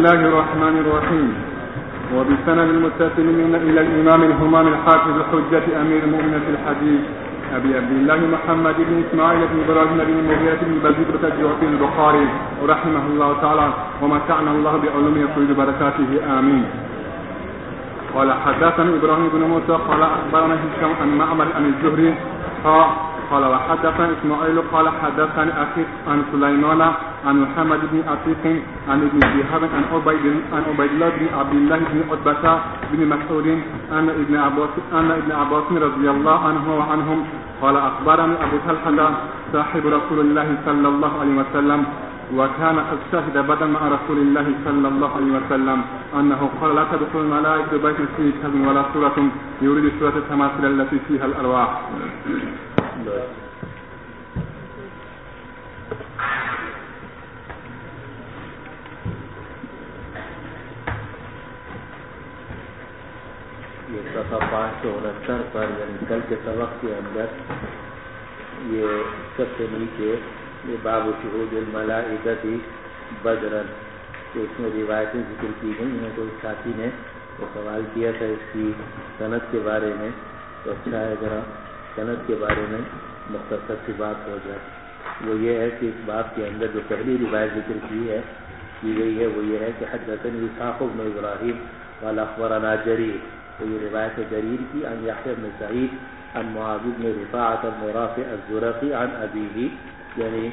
الله الرحمن الرحيم. وبسند المتصل إلى الإمام الهمام الحافظ الحجة أمير المؤمنين في الحديث أبي عبد الله محمد بن إسماعيل بن إبراهيم بن المغيرة بن بزيد الجعفي البخاري رحمه الله تعالى ومتعنا الله بعلوم يفيض بركاته آمين. قال حدثنا إبراهيم بن موسى قال أخبرنا هشام عن معمر عن الزهري قال وحدثنا إسماعيل قال حدثني أخي عن سليمان عن محمد بن عتيق عن ابن شهاب عن عبيد الله بن عبد الله بن عتبة بن مسعود أن ابن عباس رضي الله عنه وعنهم قال أخبرني أبو طلحة صاحب رسول الله صلى الله عليه وسلم وكان قد شهد بدرا مع رسول الله صلى الله عليه وسلم أنه قال لا تدخل الملائكة بيت فيه كلب ولا سورة يريد سورة التماثيل التي فيها الأرواح. یہ صفحہ 569 پر یعنی کل کے سبق کے اندر یہ سب سے نیچے یہ باب شہود الملائکۃ بدرا تو اس میں روایتیں ذکر کی گئی ہیں. کوئی ساتھی نے وہ سوال کیا تھا اس کی سند کے بارے میں، تو اچھا ہے ذرا سند کے بارے میں مختصر سی بات ہو جائے. وہ یہ ہے کہ اس باب کے اندر جو پہلی روایت ذکر کی گئی ہے وہ یہ ہے کہ حدثنی اسحاق بن ابراہیم قال اخبرنا جریر. تو یہ روایت جریر کی عن یحییٰ بن سعید عن معاذ بن رفاعة بن رافع الزرقی عن ابیہ یعنی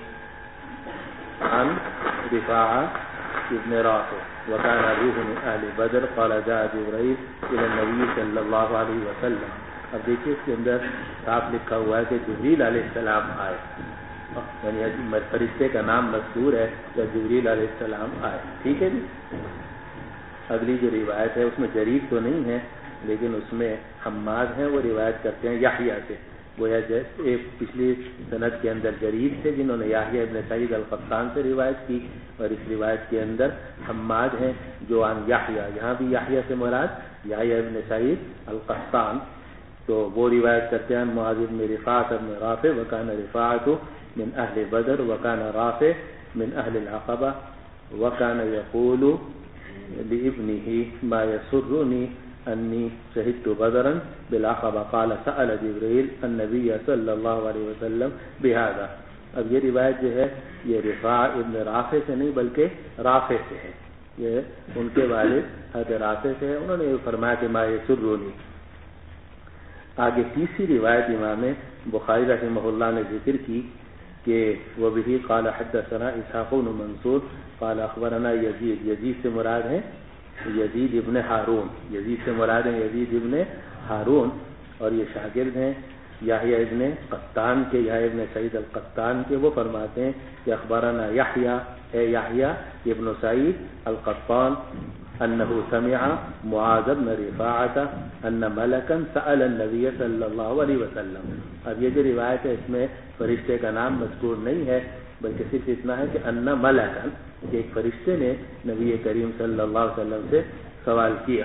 عن رفاعة ابن رافع وكان ابوه من اهل بدر قال جاء جبرائیل الى النبي صلی اللہ علیہ وسلم. اب دیکھیے اس کے اندر صاف لکھا ہوا ہے کہ جبریل علیہ السلام آئے، یعنی فرشتے کا نام مذکور ہے کہ جبریل علیہ السلام آئے. ٹھیک ہے جی. اگلی جو روایت ہے اس میں جریر تو نہیں ہے لیکن اس میں حماد ہیں، وہ روایت کرتے ہیں یحییٰ سے. وہ جیسے پچھلی سند کے اندر جریر تھے جنہوں نے یحییٰ ابن سعید القطان سے روایت کی، اور اس روایت کے اندر حماد ہیں جو عن یحییٰ، یہاں بھی یحییٰ سے مراد یحییٰ ابن سعید القطان. تو وہ روایت کرتے ہیں معاذ بن رفاعة بن رافع وكان رفاعة من اہل بدر وكان رافع من اہل العقبہ وكان يقول لابنه ما يسرني انی شہدت بدرا بالعقبہ قال سأل جبرائیل النبی صلی اللہ علیہ وسلم بهذا. اب یہ روایت جو ہے یہ رفاع ابن رافع سے نہیں بلکہ رافع سے ہے، یہ ان کے والد حضرت رافع سے ہے. انہوں نے فرمایا کہ ما یسرنی. آگے تیسری روایت امام بخاری رحمہ اللہ نے ذکر کی کہ وبه قال حدثنا اسحاق بن منصور قال اخبرنا یزید. یزید سے مراد ہے یزید ابن ہارون، یزید سے مراد ہے یزید ابن ہارون، اور یہ شاگرد ہیں یحییٰ ابن قطان کے، یحییٰ ابن سعید القطان کے. وہ فرماتے ہیں کہ اخبرنا یحییٰ اے یحییٰ ابن سعید القطان انه سمع معاذ بن رفاعة ان ملکا سأل النبی صلی اللہ علیہ وسلم. اب یہ جو روایت ہے اس میں فرشتے کا نام مذکور نہیں ہے بلکہ صرف اتنا ہے کہ ان ملکا، کہ ایک فرشتے نے نبی کریم صلی اللہ علیہ وسلم سے سوال کیا.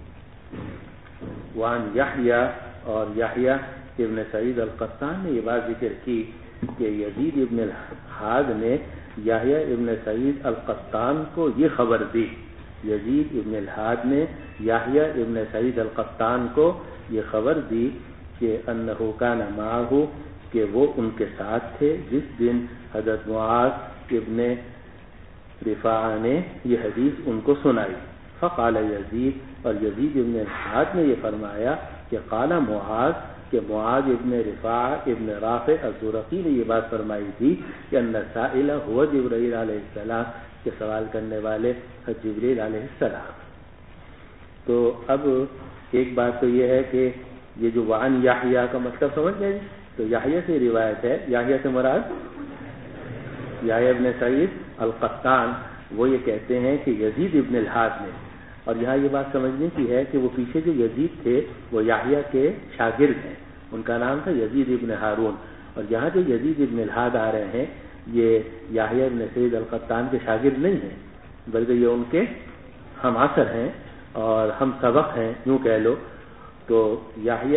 وعن یحییٰ، اور یحییٰ ابن سعید القطان نے یہ بات ذکر کی کہ یزید ابن الحاد نے یحییٰ ابن سعید القطان کو یہ خبر دی. یزید ابن الحاد نے یحییٰ ابن سعید القطان کو یہ خبر دی کہ انہ کان معہ، کہ وہ ان کے ساتھ تھے جس دن حضرت معاذ ابن رفاعہ نے یہ حدیث ان کو سنائی. فقال یزید، اور یزید ابن الحاد نے یہ فرمایا کہ قال معاذ، کہ معاذ ابن رفاعہ ابن رافع الزرقی نے یہ بات فرمائی تھی کہ ان السائل هو جبرائیل علیہ السلام، کہ سوال کرنے والے جبریل علیہ السلام. تو اب ایک بات تو یہ ہے کہ یہ جو وعن یحییٰ کا مطلب سمجھ گئے. تو یحییٰ سے روایت ہے، یحییٰ سے مراد یحییٰ ابن سعید القطان. وہ یہ کہتے ہیں کہ یزید ابن الحاد نے، اور یہاں یہ بات سمجھنے کی ہے کہ وہ پیچھے جو یزید تھے وہ یحییٰ کے شاگرد ہیں، ان کا نام تھا یزید ابن ہارون. اور یہاں جو یزید ابن الحاد آ رہے ہیں یہ یحییٰ ابن سعید القطان کے شاگرد نہیں ہیں بلکہ یہ ان کے ہم عصر ہیں اور ہم سبق ہیں یوں کہہ لو. تو یحییٰ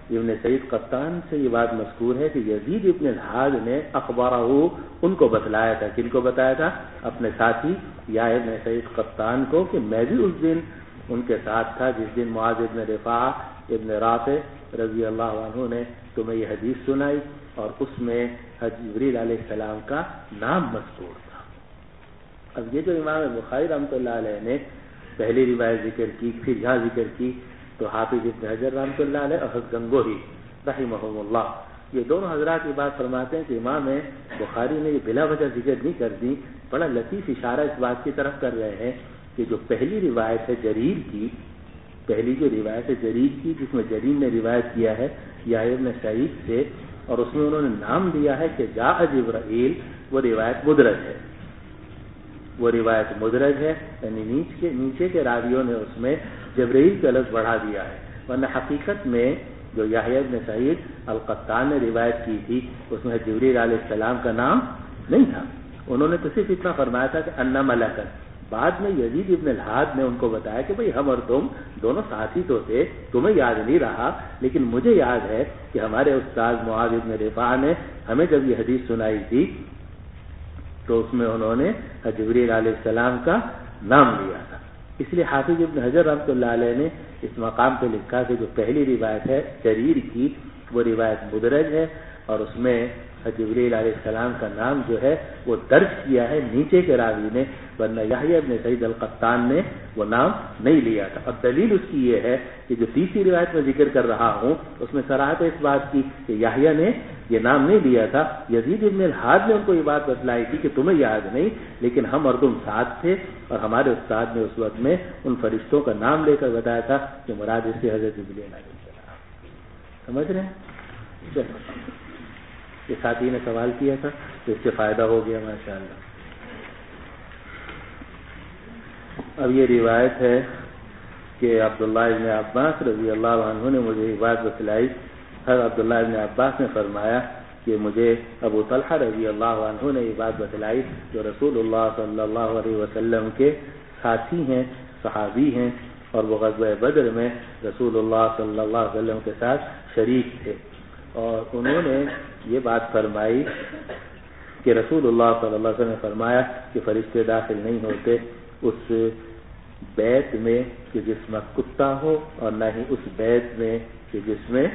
ابن سعید قطان سے یہ بات مذکور ہے کہ یزید ابن الحاد نے اخبارہ ان کو بتلایا تھا. کن کو بتایا تھا؟ اپنے ساتھی یا ابن سعید قطان کو، کہ میں بھی اس دن ان کے ساتھ تھا جس دن معاذ ابن رفاعہ ابن رافع رضی اللہ عنہ نے تمہیں یہ حدیث سنائی، اور اس میں جبریل علیہ السلام کا نام مذکور تھا. اب یہ جو امام بخاری رحمۃ اللہ علیہ نے پہلی روایت ذکر کی، پھر یہاں ذکر کی، تو حافظ ابن حجر رحمۃ اللہ علیہ اور گنگوہی رحمہم اللہ یہ دونوں حضرات یہ بات فرماتے ہیں کہ امام بخاری نے یہ بلا وجہ ذکر نہیں کر دی. بڑا لطیف اشارہ اس بات کی طرف کر رہے ہیں کہ جو پہلی روایت ہے جریر کی، پہلی جو روایت ہے جریر کی، جس میں جریر نے روایت کیا ہے یحییٰ ابن سعید سے، اور اس میں انہوں نے نام دیا ہے کہ جاء جبرائیل، وہ روایت مدرج ہے. وہ روایت مدرج ہے، یعنی نیچے کے راویوں نے اس میں جبرائیل کا لفظ بڑھا دیا ہے، ورنہ حقیقت میں جو یحییٰ ابن سعید القطان نے روایت کی تھی اس میں جبریل علیہ السلام کا نام نہیں تھا. انہوں نے تو صرف اتنا فرمایا تھا کہ ان ملکن. بعد میں یزید ابن الحاد نے ان کو بتایا کہ بھئی ہم اور تم دونوں ساتھی تو تھے، تمہیں یاد نہیں رہا، لیکن مجھے یاد ہے کہ ہمارے استاد معاذ ابن رفاعہ نے ہمیں جب یہ حدیث سنائی تھی تو اس میں انہوں نے جبریل علیہ السلام کا نام لیا تھا. اس لیے حافظ ابن حجر رحمۃ اللہ علیہ نے اس مقام پہ لکھا کہ جو پہلی روایت ہے جریر کی وہ روایت مدرج ہے، اور اس میں جبریل علیہ السلام کا نام جو ہے وہ درج کیا ہے نیچے کے راوی نے، ورنہ یحییٰ ابن سعید القطان نے وہ نام نہیں لیا تھا. اور دلیل اس کی یہ ہے کہ جو تیسری روایت میں ذکر کر رہا ہوں اس میں صراحت اس بات کی کہ یحییٰ نے یہ نام نہیں لیا تھا. یزید ابن الحاد نے ان کو یہ بات بتلائی تھی کہ تمہیں یاد نہیں، لیکن ہم اور تم ساتھ تھے، اور ہمارے استاد نے اس وقت میں ان فرشتوں کا نام لے کر بتایا تھا کہ مراد اس سے حضرت جبریل علیہ السلام. سمجھ رہے ہیں؟ یہ ساتھی نے سوال کیا تھا تو اس سے فائدہ ہو گیا ماشاءاللہ. اب یہ روایت ہے کہ عبداللہ ابن عباس رضی اللہ عنہ نے مجھے یہ بات بتلائی. حضرت عبداللہ ابن عباس نے فرمایا کہ مجھے ابو طلحہ رضی اللہ عنہ نے یہ بات بتلائی جو رسول اللہ صلی اللہ علیہ وسلم کے ساتھی ہیں، صحابی ہیں، اور وہ غزوہ بدر میں رسول اللہ صلی اللہ علیہ وسلم کے ساتھ شریک تھے. اور انہوں نے یہ بات فرمائی کہ رسول اللہ صلی اللہ علیہ وسلم نے فرمایا کہ فرشتے داخل نہیں ہوتے اس بیت میں کہ جس میں کتا ہو، اور نہ ہی اس بیت میں کہ جس میں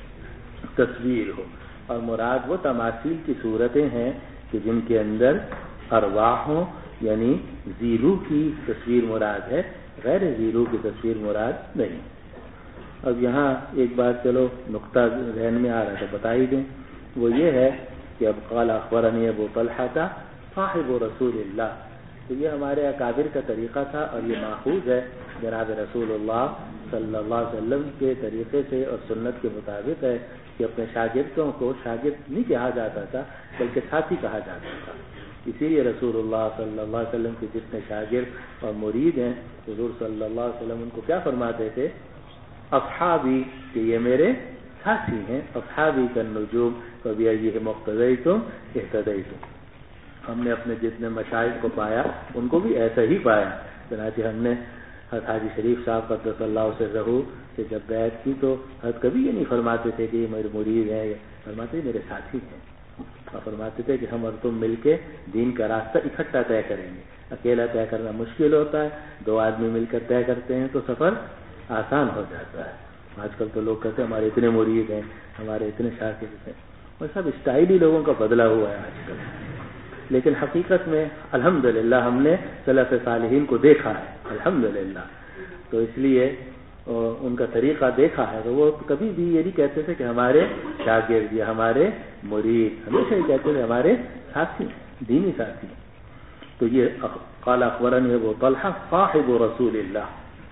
تصویر ہو. اور مراد وہ تماثیل کی صورتیں ہیں کہ جن کے اندر ارواح ہوں، یعنی زیرو کی تصویر مراد ہے، غیر زیرو کی تصویر مراد نہیں. اب یہاں ایک بات چلو نقطہ ذہن میں آ رہا تھا بتا ہی دیں، وہ یہ ہے کہ اب قال اخبرنی ابو طلحہ صاحب رسول اللہ. تو یہ ہمارے اکابر کا طریقہ تھا، اور یہ ماخوذ ہے جناب رسول اللہ صلی اللہ علیہ وسلم کے طریقے سے اور سنت کے مطابق ہے کہ اپنے شاگردوں کو شاگرد نہیں کہا جاتا تھا بلکہ ساتھی کہا جاتا تھا. اسی لیے رسول اللہ صلی اللہ علیہ وسلم کے جتنے شاگرد اور مرید ہیں حضور صلی اللہ علیہ وسلم ان کو کیا فرماتے تھے؟ اصحابی، کہ یہ میرے ساتھی ہیں. اصحابی کالنجوم فبأیہم اقتدیتم اہتدیتم. ہم نے اپنے جتنے مشائخ کو پایا ان کو بھی ایسا ہی پایا. چنانچہ ہم نے حضرت حاجی شریف صاحب قدس اللہ سے رہو کہ جب بیعت کی تو حضرت کبھی یہ نہیں فرماتے تھے کہ یہ میرے مرید ہیں، فرماتے میرے ساتھی ہیں. اور فرماتے تھے کہ ہم اور تم مل کے دین کا راستہ اکٹھا طے کریں گے. اکیلا طے کرنا مشکل ہوتا ہے، دو آدمی مل کر طے کرتے ہیں تو سفر آسان ہو جاتا ہے. آج کل تو لوگ کہتے ہیں ہمارے اتنے مرید ہیں، ہمارے اتنے شاگرد ہیں، اور سب اسٹائل ہی لوگوں کا بدلا ہوا ہے آج کل. لیکن حقیقت میں الحمدللہ ہم نے سلف صالحین کو دیکھا ہے الحمدللہ، تو اس لیے ان کا طریقہ دیکھا ہے. تو وہ کبھی بھی یہ نہیں کہتے تھے کہ ہمارے شاگرد یا ہمارے مرید، ہمیشہ یہ کہتے تھے ہمارے ساتھی، دینی ساتھی. تو یہ قال اخبرنی ابو طلحہ صاحب رسول اللہ.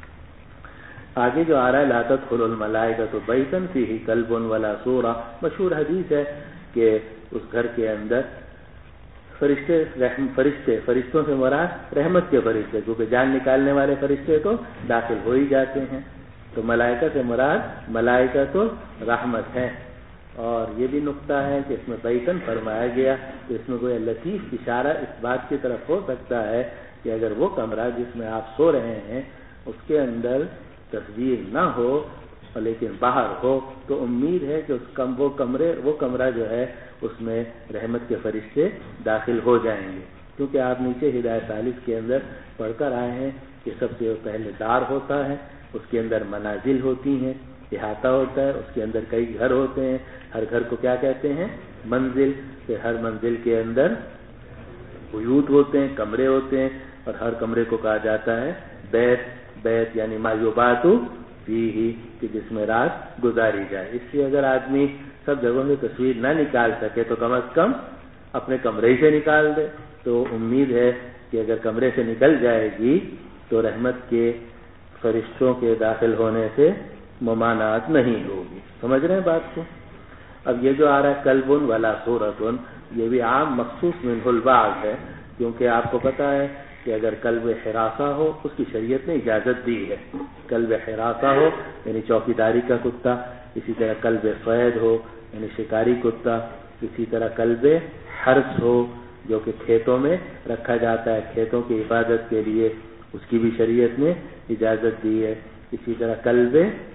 آگے جو آ رہا ہے لا تدخل الملائکۃ بیتا فیہ کلب ولا صورہ، مشہور حدیث ہے کہ اس گھر کے اندر فرشتوں سے مراد رحمت کے فرشتے، کیونکہ جان نکالنے والے فرشتے تو داخل ہو ہی جاتے ہیں. تو ملائکہ سے مراد ملائکہ تو رحمت ہے. اور یہ بھی نقطہ ہے کہ اس میں بیتن فرمایا گیا تو اس میں کوئی لطیف اشارہ اس بات کی طرف ہو سکتا ہے کہ اگر وہ کمرہ جس میں آپ سو رہے ہیں اس کے اندر تصویر نہ ہو اور لیکن باہر ہو تو امید ہے کہ وہ کمرہ جو ہے اس میں رحمت کے فرشتے داخل ہو جائیں گے، کیونکہ آپ نیچے ہدایت ثالث کے اندر پڑھ کر آئے ہیں کہ سب سے پہلے دار ہوتا ہے، اس کے اندر منازل ہوتی ہیں، احاطہ ہوتا ہے، اس کے اندر کئی گھر ہوتے ہیں، ہر گھر کو کیا کہتے ہیں؟ منزل۔ پھر ہر منزل کے اندر بیوت ہوتے ہیں، کمرے ہوتے ہیں، اور ہر کمرے کو کہا جاتا ہے بیت یعنی ما یبات فیہ، کہ جس میں رات گزاری جائے۔ اس لیے اگر آدمی سب جگہوں سے تصویر نہ نکال سکے تو کم از کم اپنے کمرے سے نکال دے، تو امید ہے کہ اگر کمرے سے نکل جائے گی تو رحمت کے فرشتوں کے داخل ہونے سے ممانعت نہیں ہوگی۔ سمجھ رہے ہیں بات کو؟ اب یہ جو آ رہا ہے کلب ولا صورت، یہ بھی عام مخصوص منہ البعض ہے، کیونکہ آپ کو پتا ہے کہ اگر کلب حراسہ ہو اس کی شریعت نے اجازت دی ہے۔ کلب حراسہ ہو یعنی چوکیداری کا کتا، اسی طرح کلب صید ہو یعنی شکاری کتا، اسی طرح کلب حرس ہو جو کہ کھیتوں میں رکھا جاتا ہے کھیتوں کی حفاظت کے لیے، اس کی بھی شریعت نے اجازت دی ہے۔ اسی طرح کلب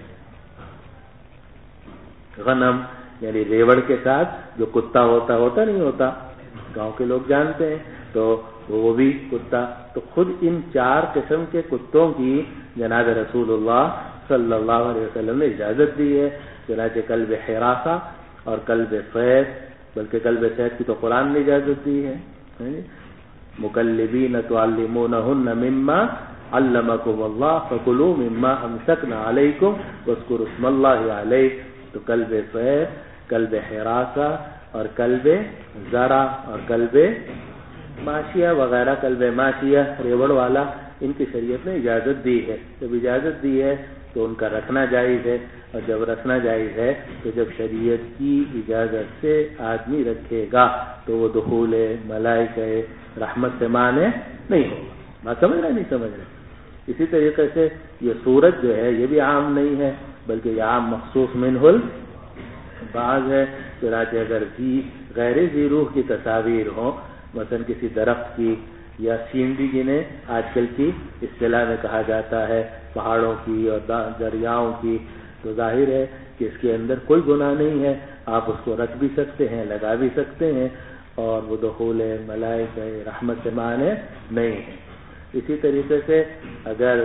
غنم یعنی ریوڑ کے ساتھ جو کتا ہوتا نہیں ہوتا، گاؤں کے لوگ جانتے ہیں، تو وہ بھی کتا۔ تو خود ان 4 قسم کے کتوں کی جناب رسول اللہ صلی اللہ علیہ وسلم نے اجازت دی ہے، چنانچہ کلب حراسہ اور کلب صید، بلکہ کلب صید کی تو قرآن نے اجازت دی ہے، مکلبین تعلمونہن مما علمکم اللہ فکلوا مما امسکنا علیکم واذکروا اسم اللہ علیہ۔ تو کلب صید، کلب حراسہ اور کلب زرع اور کلب ماشیہ وغیرہ، کلب ماشیہ ریوڑ والا، ان کی شریعت نے اجازت دی ہے۔ جب اجازت دی ہے تو ان کا رکھنا جائز ہے، اور جب رکھنا جائز ہے تو جب شریعت کی اجازت سے آدمی رکھے گا تو وہ دخول ملائکہ رحمت سے مانے نہیں ہوگا۔ بات سمجھ رہے نہیں سمجھ رہے؟ اسی طریقے سے یہ صورت جو ہے یہ بھی عام نہیں ہے، بلکہ یہ عام مخصوص منہ البعض ہے۔ چنانچہ اگر غیر ذی روح کی تصاویر ہوں، مثلا کسی درخت کی یا سینری جنہیں آج کل کی اصطلاح میں کہا جاتا ہے، پہاڑوں کی اور دریاؤں کی، تو ظاہر ہے کہ اس کے اندر کوئی گناہ نہیں ہے، آپ اس کو رکھ بھی سکتے ہیں، لگا بھی سکتے ہیں، اور وہ دخول ملائکہ رحمت سے مانے نہیں ہے۔ اسی طریقے سے اگر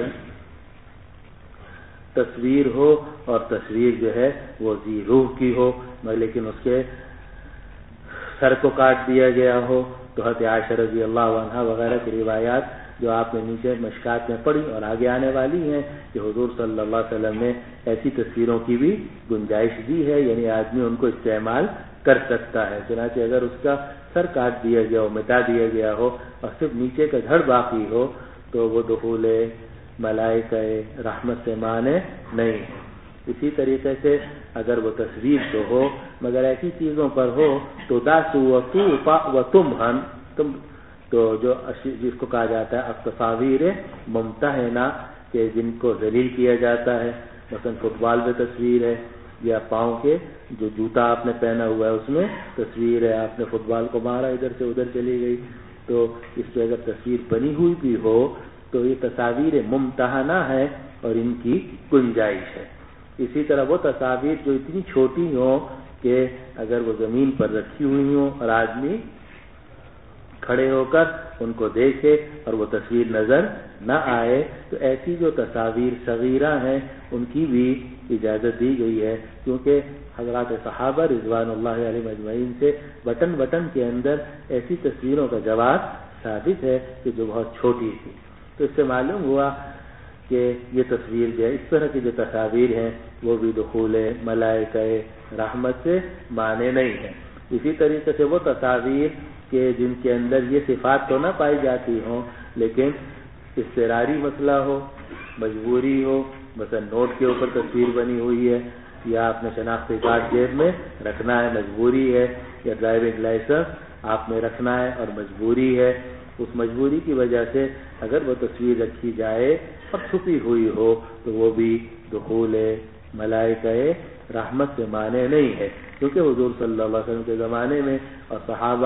تصویر ہو اور تصویر جو ہے وہ ذی روح کی ہو، لیکن اس کے سر کو کاٹ دیا گیا ہو، تو حضرت عائشہ رضی اللہ عنہا وغیرہ کی روایات جو آپ نے نیچے مشکات میں پڑھی اور آگے آنے والی ہیں کہ حضور صلی اللہ علیہ وسلم نے ایسی تصویروں کی بھی گنجائش دی ہے، یعنی آدمی ان کو استعمال کر سکتا ہے۔ چنانچہ اگر اس کا سر کاٹ دیا گیا ہو، مٹا دیا گیا ہو اور صرف نیچے کا دھڑ باقی ہو تو وہ دخول ملائکہ رحمت سے مانے نہیں ہے۔ اسی طریقے سے اگر وہ تصویر تو ہو مگر ایسی چیزوں پر ہو تو داسو و تمہن، تو جو جس کو کہا جاتا ہے التصاویر ممتحنہ، کہ جن کو ذلیل کیا جاتا ہے، مثلا فٹ بال میں تصویر ہے، یا پاؤں کے جو جوتا آپ نے پہنا ہوا ہے اس میں تصویر ہے، آپ نے فٹ بال کو مارا ادھر سے ادھر چلی گئی، تو اس پہ اگر تصویر بنی ہوئی بھی ہو تو یہ تصاویر ممتحنہ ہے اور ان کی گنجائش ہے۔ اسی طرح وہ تصاویر جو اتنی چھوٹی ہوں کہ اگر وہ زمین پر رکھی ہوئی ہوں اور آدمی کھڑے ہو کر ان کو دیکھے اور وہ تصویر نظر نہ آئے، تو ایسی جو تصاویر صغیرہ ہیں ان کی بھی اجازت دی گئی ہے، کیونکہ حضرات صحابہ رضوان اللہ علیہم اجمعین سے بٹن کے اندر ایسی تصویروں کا جواز ثابت ہے کہ جو بہت چھوٹی تھی۔ تو اس سے معلوم ہوا کہ یہ تصویر جو ہے، اس طرح کی جو تصاویر ہیں وہ بھی دخول ملائکہ رحمت سے مانے نہیں ہیں۔ اسی طریقے سے وہ تصاویر کہ جن کے اندر یہ صفات تو نہ پائی جاتی ہوں لیکن اضطراری مسئلہ ہو، مجبوری ہو، مثلا نوٹ کے اوپر تصویر بنی ہوئی ہے، یا آپ نے شناختی کارڈ جیب میں رکھنا ہے مجبوری ہے، یا ڈرائیونگ لائسنس آپ نے رکھنا ہے اور مجبوری ہے، اس مجبوری کی وجہ سے اگر وہ تصویر رکھی جائے اور چھپی ہوئی ہو تو وہ بھی دخول ملائکہ رحمت سے مانے نہیں ہے، کیونکہ حضور صلی اللہ علیہ وسلم کے زمانے میں اور صحابہ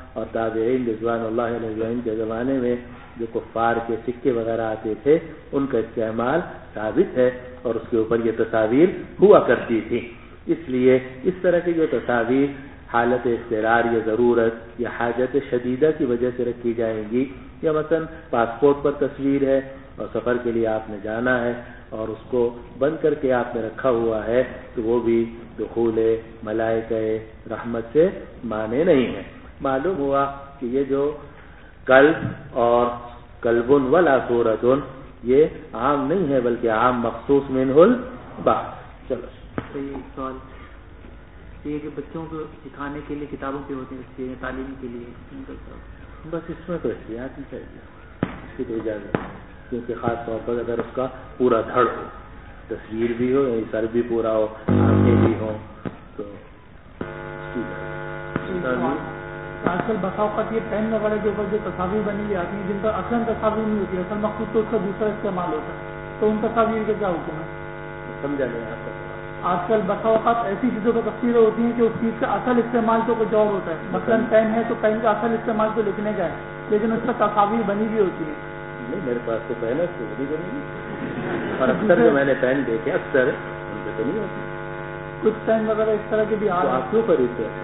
اور تابعین رضوان اللہ علیہم کے زمانے میں جو کفار کے سکے وغیرہ آتے تھے ان کا استعمال ثابت ہے اور اس کے اوپر یہ تصاویر ہوا کرتی تھی. اس لیے اس طرح کی جو تصاویر حالت اضطرار یا ضرورت یا حاجت شدیدہ کی وجہ سے رکھی جائیں گی، یا مثلا پاسپورٹ پر تصویر ہے اور سفر کے لیے آپ نے جانا ہے اور اس کو بند کر کے آپ نے رکھا ہوا ہے، تو وہ بھی دخول ملائکہ رحمت سے مانے نہیں ہے. معلوم ہوا کہ یہ جو قلب اور قلب ولا صورت یہ عام نہیں ہے بلکہ عام مخصوص منہ البعض. چلو یہ سوال یہ کہ بچوں کو سکھانے کے لیے کتابوں کے ہوتے ہیں تعلیم کے لیے، بس اس میں تو احتیاط ہی چاہیے، اس کی تو اجازت ہے، کیونکہ خاص طور پر اگر اس کا پورا دھڑ ہو، تصویر بھی ہو یعنی سر بھی پورا ہو، آنکھیں بھی ہوں، تو اس کی اجازت. آج کل بسا اوقات یہ پین وغیرہ کے اوپر جو تصاویر بنی ہوئی آتی ہیں جن کا اصل تصاویر نہیں ہوتی، اصل مقصود تو اس کا دوسرا استعمال ہوتا ہے، تو ان تصاویر کا کیا حکم ہے؟ سمجھا نہیں آپ کا. آج کل بسا اوقات ایسی چیزوں پر تصویریں ہوتی ہیں کہ اس چیز کا اصل استعمال تو کچھ اور ہوتا ہے. مثلاً پین ہے تو پین کا اصل استعمال تو لکھنے کا ہے، لیکن اس پر تصاویر بنی ہوئی ہوتی ہے. نہیں، میرے پاس تو پین ہے تو وہ بھی بنی ہوئی، اور اکثر جو میں نے پین دیکھے اکثر ان پہ تو نہیں ہوتی. کچھ پین وغیرہ اس طرح کے بھی آپ کیوں خریدتے ہیں؟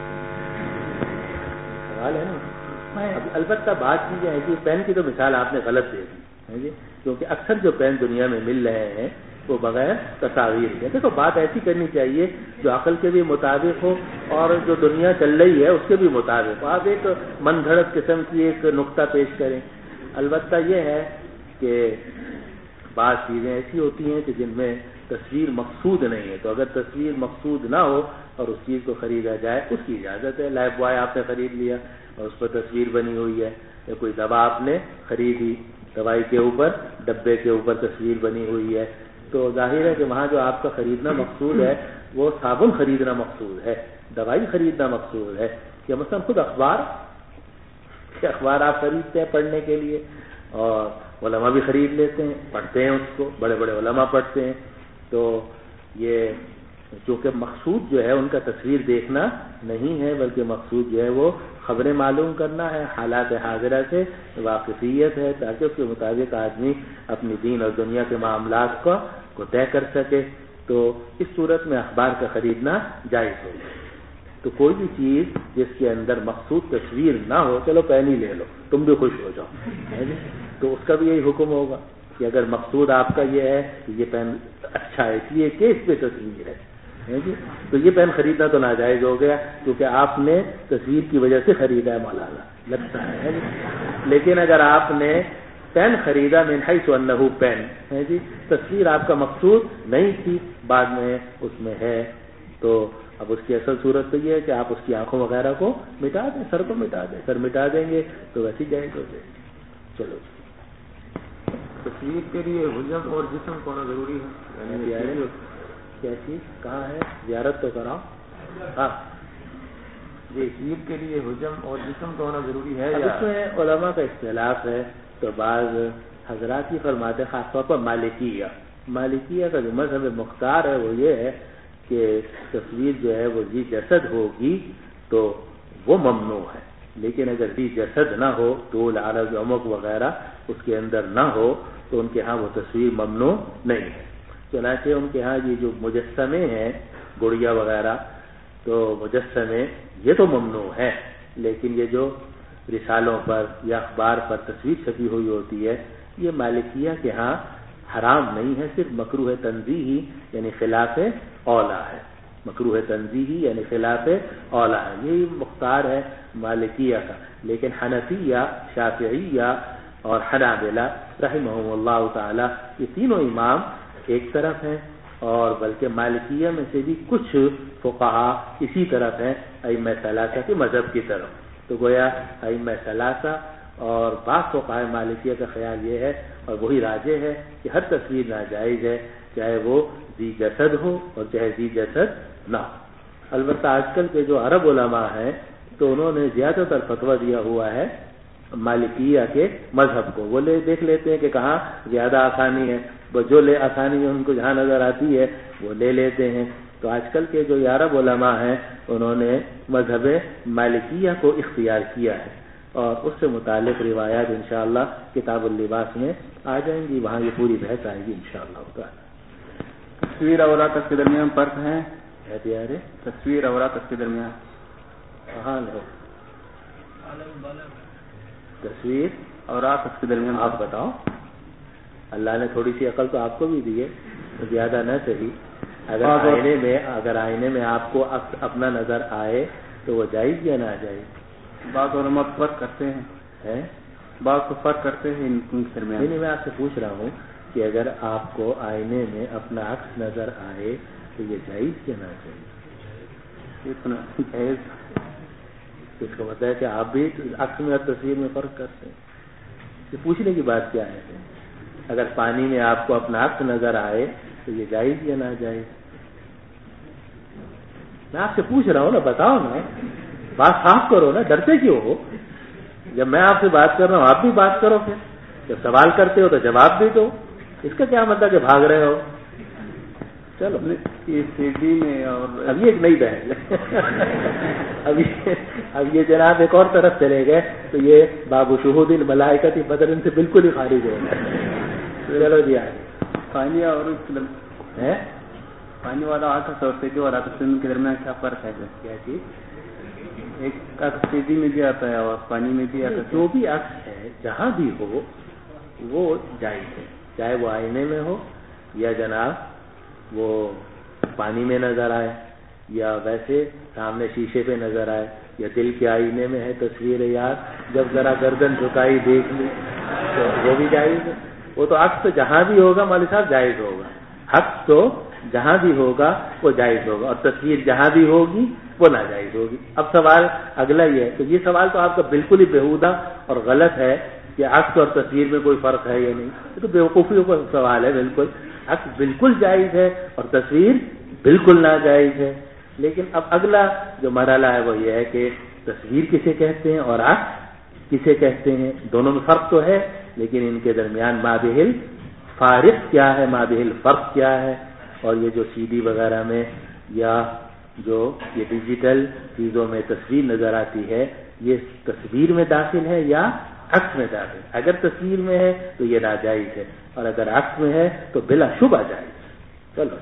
سوال ہے نا. البتہ بات کی ہے کہ پین کی تو مثال آپ نے غلط دے دی، کیونکہ اکثر جو پین دنیا میں مل رہے ہیں وہ بغیر تصاویر کے. دیکھو بات ایسی کرنی چاہیے جو عقل کے بھی مطابق ہو اور جو دنیا چل رہی ہے اس کے بھی مطابق ہو. آپ ایک من گھڑت قسم کی ایک نقطہ پیش کریں. البتہ یہ ہے کہ بعض چیزیں ایسی ہوتی ہیں کہ جن میں تصویر مقصود نہیں ہے، تو اگر تصویر مقصود نہ ہو اور اس چیز کو خریدا جائے اس کی اجازت ہے. لائف بوائے آپ نے خرید لیا اور اس پر تصویر بنی ہوئی ہے، یا کوئی دوا آپ نے خریدی، دوائی کے اوپر ڈبے کے اوپر تصویر بنی ہوئی ہے، تو ظاہر ہے کہ وہاں جو آپ کا خریدنا مقصود ہے وہ صابن خریدنا مقصود ہے، دوائی خریدنا مقصود ہے. یا مثلا خود اخبار آپ خریدتے ہیں پڑھنے کے لیے، اور علماء بھی خرید لیتے ہیں، پڑھتے ہیں اس کو، بڑے بڑے علماء پڑھتے ہیں. تو یہ چونکہ مقصود جو ہے ان کا تصویر دیکھنا نہیں ہے بلکہ مقصود جو ہے وہ خبریں معلوم کرنا ہے، حالات حاضرہ سے واقفیت ہے، تاکہ اس کے مطابق آدمی اپنی دین اور دنیا کے معاملات کو طے کر سکے. تو اس صورت میں اخبار کا خریدنا جائز ہوگا. تو کوئی بھی چیز جس کے اندر مقصود تصویر نہ ہو، چلو پین ہی لے لو تم بھی خوش ہو جاؤ، تو اس کا بھی یہی حکم ہوگا کہ اگر مقصود آپ کا یہ ہے کہ یہ پین اچھا ہے اس لیے کہ اس پہ تصویر ہے، تو یہ پین خریدنا تو ناجائز ہو گیا، کیونکہ آپ نے تصویر کی وجہ سے خریدا ہے مولانا لگتا ہے. لیکن اگر آپ نے پین خریدا من حیث انہ پین ہے جی، تصویر آپ کا مقصود نہیں تھی، بعد میں اس میں ہے، تو اب اس کی اصل صورت تو یہ ہے کہ آپ اس کی آنکھوں وغیرہ کو مٹا دیں، سر کو مٹا دیں، سر مٹا دیں گے تو ویسی جائز ہو جائے. چلو تصویر کے لیے حجم اور جسم ہونا ضروری ہے، کیا چیز کہاں ہے؟ زیارت تو کراؤ. ہاں جی، تصویر کے لیے حجم اور جسم کا ہونا ضروری ہے. اس میں علماء کا اختلاف ہے. تو بعض حضرات ہی فرماتے ہیں، خاص طور پر مالکیہ کا جو مذہب مختار ہے وہ یہ ہے کہ تصویر جو ہے وہ ذی جسد ہوگی تو وہ ممنوع ہے، لیکن اگر ذی جسد نہ ہو، طول عرض عمق وغیرہ اس کے اندر نہ ہو تو ان کے ہاں وہ تصویر ممنوع نہیں ہے. چنانچہ ان کے ہاں یہ جو مجسمے ہیں گڑیا وغیرہ، تو مجسمے یہ تو ممنوع ہے، لیکن یہ جو رسالوں پر یا اخبار پر تصویر چھپی ہوئی ہوتی ہے یہ مالکیہ کے ہاں حرام نہیں ہے، صرف مکروہ تنزیہی یعنی خلاف اولا ہے. مکروہ تنزیہی یعنی خلاف اولا ہے، یہی مختار ہے مالکیہ کا. لیکن حنفیہ، شافعیہ اور حنابلہ رحمہم اللہ تعالی یہ تینوں امام ایک طرف ہیں، اور بلکہ مالکیہ میں سے بھی کچھ فقہا اسی طرف ہیں، ائمہ ثلاثہ کے مذہب کی طرف. تو گویا ائمہ ثلاثہ اور بعض فقہاء مالکیہ کا خیال یہ ہے اور وہی راجح ہے کہ ہر تصویر ناجائز ہے، چاہے وہ ذی جسد ہو اور چاہے ذی جسد نہ ہو. البتہ آج کل کے جو عرب علماء ہیں تو انہوں نے زیادہ تر فتویٰ دیا ہوا ہے مالکیہ کے مذہب کو. وہ دیکھ لیتے ہیں کہ کہاں زیادہ آسانی ہے، وہ جو آسانی ان کو جہاں نظر آتی ہے وہ لے لیتے ہیں. تو آج کل کے جو عرب علماء ہیں انہوں نے مذہب مالکیہ کو اختیار کیا ہے. اور اس سے متعلق روایات انشاءاللہ کتاب اللباس میں آ جائیں گی، وہاں یہ پوری بحث آئے گی انشاءاللہ تعالی۔ تصویر اور عکس کے درمیان فرق ہے؟ ہے تصویر اور عکس کے درمیان تصویر اور عکس کے درمیان آپ بتاؤ۔ اللہ نے تھوڑی سی عقل تو آپ کو بھی دی ہے، زیادہ نہ صحیح۔ اگر آئینے میں آپ کو اپنا نظر آئے تو وہ جائز یا نہ جائز؟ بعض علماء فرق کرتے ہیں، بعض تو فرق کرتے ہیں ان کے درمیان۔ نہیں، میں آپ سے پوچھ رہا ہوں کہ اگر آپ کو آئینے میں اپنا عکس نظر آئے تو یہ جائز یا نہ جائز؟ اس کا مطلب ہے کہ آپ بھی عکس میں اور تصویر میں فرق کرتے ہیں۔ یہ پوچھنے کی بات کیا ہے؟ اگر پانی میں آپ کو اپنا عکس نظر آئے تو یہ جائز یا نہ جائز؟ میں آپ سے پوچھ رہا ہوں نا، بتاؤ نا، بات صاف کرو نا، ڈرتے کیوں ہو؟ جب میں آپ سے بات کر رہا ہوں آپ بھی بات کرو، پھر جب سوال کرتے ہو تو جواب بھی دو۔ اس کا کیا مطلب کہ بھاگ رہے ہو؟ چلو یہ CD میں اور اب یہ ایک نئی بحث ہے۔ اب یہ جناب ایک اور طرف چلے گئے تو یہ باب شہود الملائکۃ بدر سے بالکل ہی خارج ہو گئے۔ چلو جی آئے پانی اور پانی والا عکس اور CD والا عکس کے درمیان کیا فرق ہے؟ کیا چیز؟ ایک عکس CD میں بھی آتا ہے اور پانی میں بھی آتا ہے۔ جو بھی عکس ہے جہاں بھی ہو وہ جائز ہے، چاہے وہ آئینے میں ہو یا جناب وہ پانی میں نظر آئے یا ویسے سامنے شیشے پہ نظر آئے یا دل کے آئینے میں ہے تصویر یار، جب ذرا گردن جھکائی دیکھ لی تو وہ بھی جائز ہے۔ وہ تو عکس تو جہاں بھی ہوگا مولوی صاحب جائز ہوگا، عکس تو جہاں بھی ہوگا وہ جائز ہوگا، اور تصویر جہاں بھی ہوگی وہ ناجائز ہوگی۔ اب سوال اگلا یہ ہے، تو یہ سوال تو آپ کا بالکل ہی بیہودہ اور غلط ہے کہ عکس اور تصویر میں کوئی فرق ہے یا نہیں، یہ تو بیوقوفیوں کا سوال ہے۔ بالکل عکس بالکل جائز ہے اور تصویر بالکل ناجائز ہے۔ لیکن اب اگلا جو مرحلہ ہے وہ یہ ہے کہ تصویر کسے کہتے ہیں اور عکس کسے کہتے ہیں، دونوں میں فرق تو ہے لیکن ان کے درمیان مابہل فارق کیا ہے، مابہل فرق کیا ہے۔ اور یہ جو CD وغیرہ میں یا جو یہ ڈیجیٹل چیزوں میں تصویر نظر آتی ہے یہ تصویر میں داخل ہے یا عکس میں داخل ہے؟ اگر تصویر میں ہے تو یہ ناجائز ہے اور اگر عکس میں ہے تو بلا شبہ جائز۔ چلو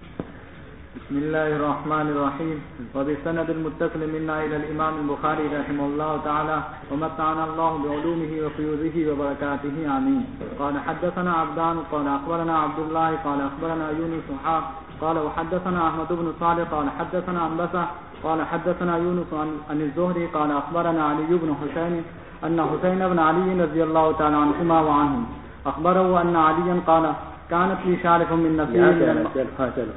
بسم الله الرحمن الرحيم وبسند المتصل منا إلى الإمام البخاري رحمه الله تعالى ومتعنا الله بعلومه وفيوزه وبركاته آمين. قال حدثنا عبدان قال أخبرنا عبد الله قال أخبرنا يونس قال وحدثنا أحمد بن صالح قال حدثنا عنبسة قال حدثنا يونس عن الزهري قال أخبرنا علي بن حسين أن حسين بن علي رضي الله تعالى عنهما وعنهم أخبره أن عليا قال كانت لي شارف من نصيب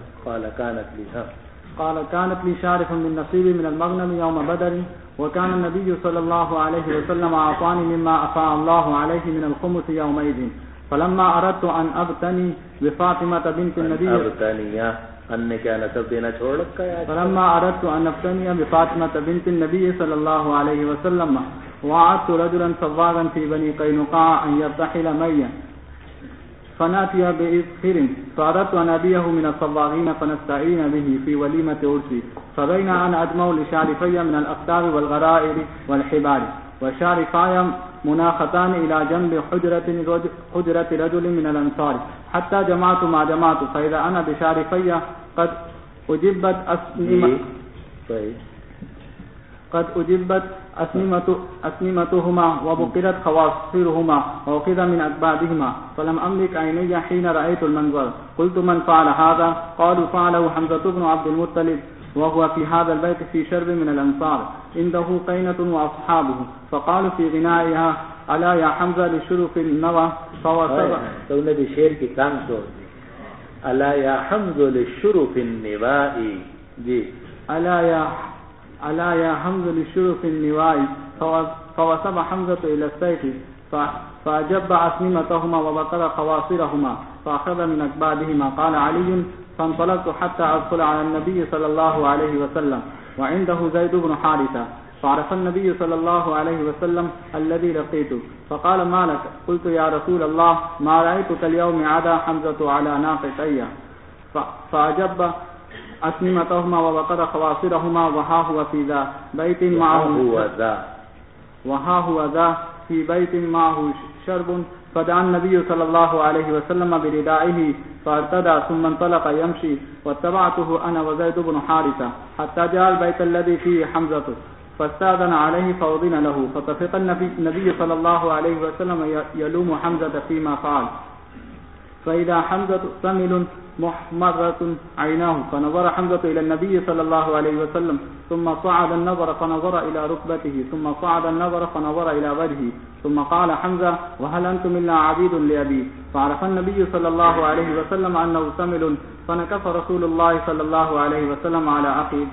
قال كانت لي شارف من نصيب من المغنم يوم بدر وكان النبي صلى الله عليه وسلم أعطاني مما أفاء الله عليه من الخمس يومئذ فلما أردت أن أبتني بفاطمة بنت النبي فلما أردت أن أبتني بفاطمة بنت النبي صلى الله عليه وسلم وعدت رجلا صواغا في بني قينقاع أن يرتحل ميا فناتي بإذخر فأردت أن أبيه من الصواغين فنستعين به في وليمة عرسي فبين أن أجمع لشارفي من الأقدار والغرائر والحبال وشارفاي مناختان إلى جنب حجرة رجل من الأنصار حتى جمعت ما جمعت فإذا أنا بشارفي قد أجبت أسنمتهما وبقرت خواصرهما وأخذ من أكبادهما فلم أملك عيني حين رأيت المنظر قلت من فعل هذا؟ قالوا فعله حمزة بن عبد المطلب وهو في هذا البيت في شرب من الأنصار عنده قينة وأصحابه فقالوا في غنائها ألا يا حمزة لشرف النوى تو نے بھی شیر کی کام چھوڑ دی، ألا يا حمزة لشرف النواء جی ألا يا حمزة لشرف النواء فوسب حمزة إلى السيف فأجب أسنمتهما وبقر خواصرهما فأخذ من أكبادهما. قال علي فانطلقت حتى أدخل على النبي صلى الله عليه وسلم وعنده زيد بن حارثة فعرف النبي صلى الله عليه وسلم الذي لقيته فقال ما لك؟ قلت يا رسول الله ما رأيتك اليوم عدا حمزة على ناقتي فأجب أسنمتهما وبقر خواصرهما وها هو في ذا بيت معه وها هو ذا في بيت معه شرب فدعا النبي صلى الله عليه وسلم بردائه فارتدى ثم انطلق يمشي واتبعته أنا وزيد بن حارثة حتى جاء البيت الذي فيه حمزة فاستأذن عليه فأذن له فطفق النبي صلى الله عليه وسلم يلوم حمزة فيما فعل فإذا حمزة سمل محمرة عيناه فنظر حمزة إلى النبي صلى الله عليه وسلم ثم صعد النظر فنظر إلى ركبته ثم صعد النظر فنظر إلى وجهه ثم قال حمزة وهل أنتم إلا عبيد لأبي فعرف النبي صلى الله عليه وسلم أنه سمل فنكف رسول الله صلى الله عليه وسلم على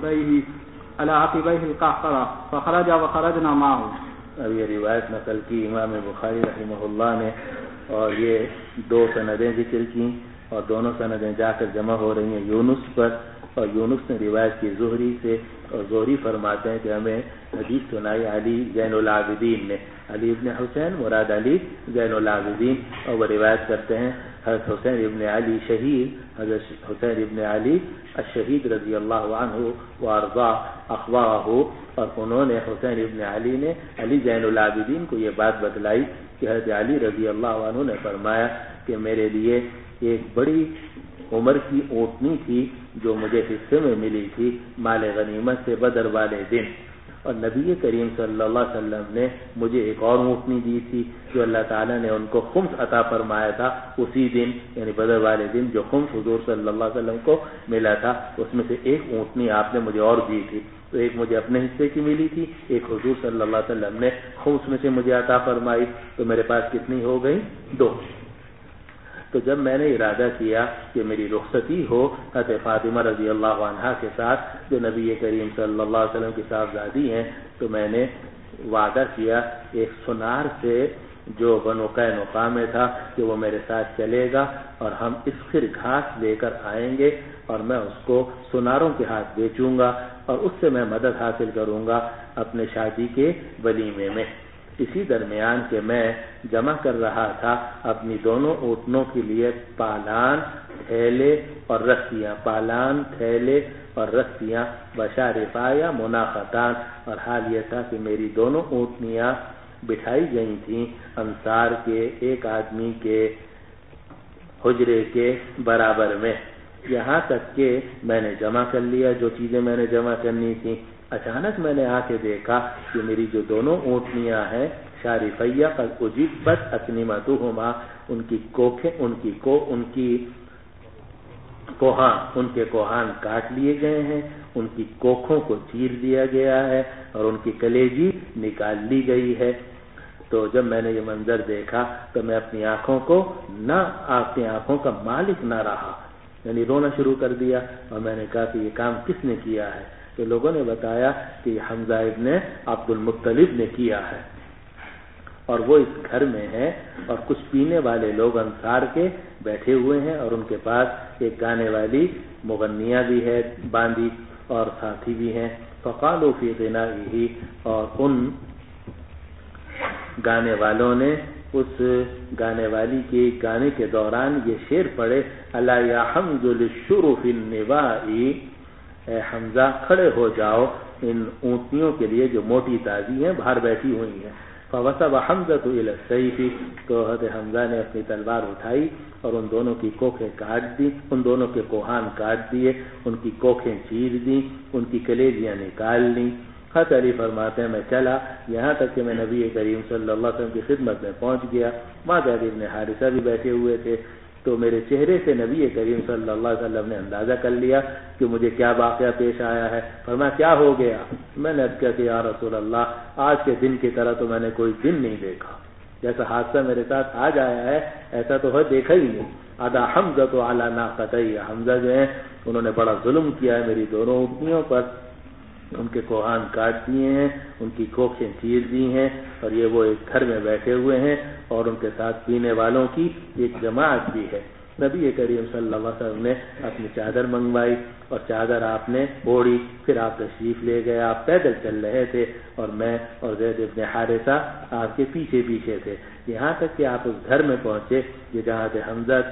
عقبيه القهقرة فخرج وخرجنا معه. اب یہ روایت نقل کی امام بخاری رحمہ اللہ نے اور یہ دو سندیں ذکر کی اور دونوں سندیں جا کر جمع ہو رہی ہیں یونس پر اور یونس نے روایت کی زہری سے اور زہری فرماتے ہیں کہ ہمیں حدیث سنائی علی زین العابدین نے علی ابن حسین مراد علی زین العابدین اور وہ روایت کرتے ہیں حضرت حسین ابن علی شہید حضرت حسین ابن علی الشہید رضی اللہ عنہ وارضا اخبارہ اور انہوں نے حسین ابن علی نے علی زین العابدین کو یہ بات بتلائی کہ حضرت علی رضی اللہ عنہ نے فرمایا کہ میرے لیے ایک بڑی عمر کی اونٹنی تھی جو مجھے حصے میں ملی تھی مال غنیمت سے بدر والے دن اور نبی کریم صلی اللہ علیہ وسلم نے مجھے ایک اور اونٹنی دی تھی جو اللہ تعالیٰ نے ان کو خمس عطا فرمایا تھا اسی دن یعنی بدر والے دن جو خمس حضور صلی اللہ علیہ وسلم کو ملا تھا اس میں سے ایک اونٹنی آپ نے مجھے اور دی تھی تو ایک مجھے اپنے حصے کی ملی تھی ایک حضور صلی اللہ علیہ وسلم نے خمس میں سے مجھے عطا فرمائی تو میرے پاس کتنی ہو گئی دو. تو جب میں نے ارادہ کیا کہ میری رخصتی ہو حضرت فاطمہ رضی اللہ عنہا کے ساتھ جو نبی کریم صلی اللہ علیہ وسلم کی صاحبزادی ہیں تو میں نے وعدہ کیا ایک سنار سے جو بنو قینقاع میں تھا کہ وہ میرے ساتھ چلے گا اور ہم اسخر گھاس لے کر آئیں گے اور میں اس کو سناروں کے ہاتھ بیچوں گا اور اس سے میں مدد حاصل کروں گا اپنے شادی کے ولیمے میں. اسی درمیان کہ میں جمع کر رہا تھا اپنی دونوں اونٹنوں کے لیے پالان تھیلے اور رسیاں پالان تھیلے اور رسیاں بشارفا یا مناختان اور حال یہ تھا کہ میری دونوں اونٹنیاں بٹھائی گئی تھیں انصار کے ایک آدمی کے حجرے کے برابر میں یہاں تک کہ میں نے جمع کر لیا جو چیزیں میں نے جمع کرنی تھیں. اچانک میں نے آ کے دیکھا کہ میری جو دونوں اونٹنیاں ہیں شارفیہ قد اجبت اکنیمتہما ان کی کوہان کاٹ لیے گئے ہیں ان کی کوکھوں کو چیر دیا گیا ہے اور ان کی کلیجی نکال لی گئی ہے. تو جب میں نے یہ منظر دیکھا تو میں اپنی آنکھوں کا مالک نہ رہا یعنی رونا شروع کر دیا اور میں نے کہا کہ یہ کام کس نے کیا ہے تو لوگوں نے بتایا کہ حمزہ ابن عبد المطلب نے کیا ہے اور وہ اس گھر میں ہے اور کچھ پینے والے لوگ انصار کے بیٹھے ہوئے ہیں اور ان کے پاس ایک گانے والی مغنیہ بھی ہے باندی اور ساتھی بھی ہیں. فقالوا فی غنائہ اور ان گانے والوں نے اس گانے والی کے گانے کے دوران یہ شعر پڑھے الا یا حمز للشرف النوائی اے حمزہ کھڑے ہو جاؤ ان اونٹنیوں کے لیے جو موٹی تازی ہیں باہر بیٹھی ہوئی ہیں. فوثب حمزۃ الی السیف تو حضرت حمزہ نے اپنی تلوار اٹھائی اور ان دونوں کی کوکھیں کاٹ دی ان دونوں کے کوہان کاٹ دیے ان کی کوکھیں چیر دیں ان کی کلیجیاں نکال لیں. حضرت علی فرماتے ہیں میں چلا یہاں تک کہ میں نبی کریم صلی اللہ علیہ وسلم کی خدمت میں پہنچ گیا. وہاں زید بن حارثہ بھی بیٹھے ہوئے تھے تو میرے چہرے سے نبی کریم صلی اللہ علیہ وسلم نے اندازہ کر لیا کہ مجھے کیا واقعہ پیش آیا ہے. فرمایا کیا ہو گیا؟ میں نے کہا کہ یا رسول اللہ آج کے دن کی طرح تو میں نے کوئی دن نہیں دیکھا جیسا حادثہ میرے ساتھ آج آیا ہے ایسا تو ہے دیکھا ہی نہیں. ادا حمزۃ علی ناقتیہ حمزہ جو ہیں انہوں نے بڑا ظلم کیا ہے میری دونوں اونٹنیوں پر ان کے کوہان کاٹ دیے ہیں ان کی کوکھیں چیر دی ہیں اور یہ وہ ایک گھر میں بیٹھے ہوئے ہیں اور ان کے ساتھ پینے والوں کی ایک جماعت بھی ہے. نبی کریم صلی اللہ علیہ وسلم نے اپنی چادر منگوائی اور چادر آپ نے اوڑھی پھر آپ تشریف لے گئے. آپ پیدل چل رہے تھے اور میں اور زید بن حارثہ آپ کے پیچھے پیچھے تھے یہاں تک کہ آپ اس گھر میں پہنچے یہ جہاں سے حمزہ تھے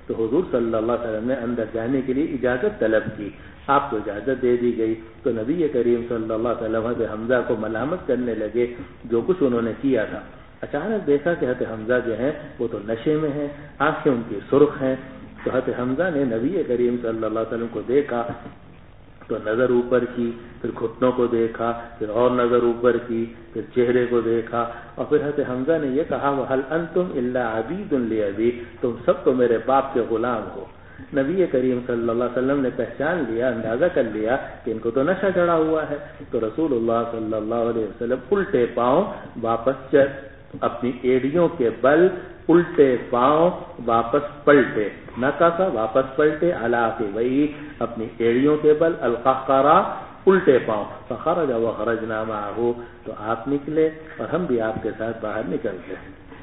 تو حضور صلی اللہ علیہ وسلم نے اندر جانے کے لیے اجازت طلب کی، آپ کو اجازت دے دی گئی، تو نبی کریم صلی اللہ علیہ وسلم حضرت حمزہ کو ملامت کرنے لگے جو کچھ انہوں نے کیا تھا۔ اچانک دیکھا کہ حضرت حمزہ جو ہیں وہ تو نشے میں ہیں، آنکھیں ان کی سرخ ہیں، تو حضرت حمزہ نے نبی کریم صلی اللہ علیہ وسلم کو دیکھا تو نظر اوپر کی، پھر گھٹنوں کو دیکھا، پھر اور نظر اوپر کی، پھر چہرے کو دیکھا، اور پھر حضرت حمزہ نے یہ کہا وَهَلْ أَنْتُمْ إِلَّا عَبِيدٌ لِأَبِي، تم سب تو میرے باپ کے غلام ہو۔ نبی کریم صلی اللہ علیہ وسلم نے پہچان لیا، اندازہ کر لیا کہ ان کو تو نشہ چڑھا ہوا ہے، تو رسول اللہ صلی اللہ علیہ وسلم الٹے پاؤں واپس اپنی ایڑیوں کے بل الٹے پاؤں واپس پلٹے، نکاسا واپس پلٹے، علاقے وہی اپنی ایڑیوں کے بل، القہقرہ الٹے پاؤں، فخرج وخرجنا معه، تو آپ نکلے اور ہم بھی آپ کے ساتھ باہر نکل گئے۔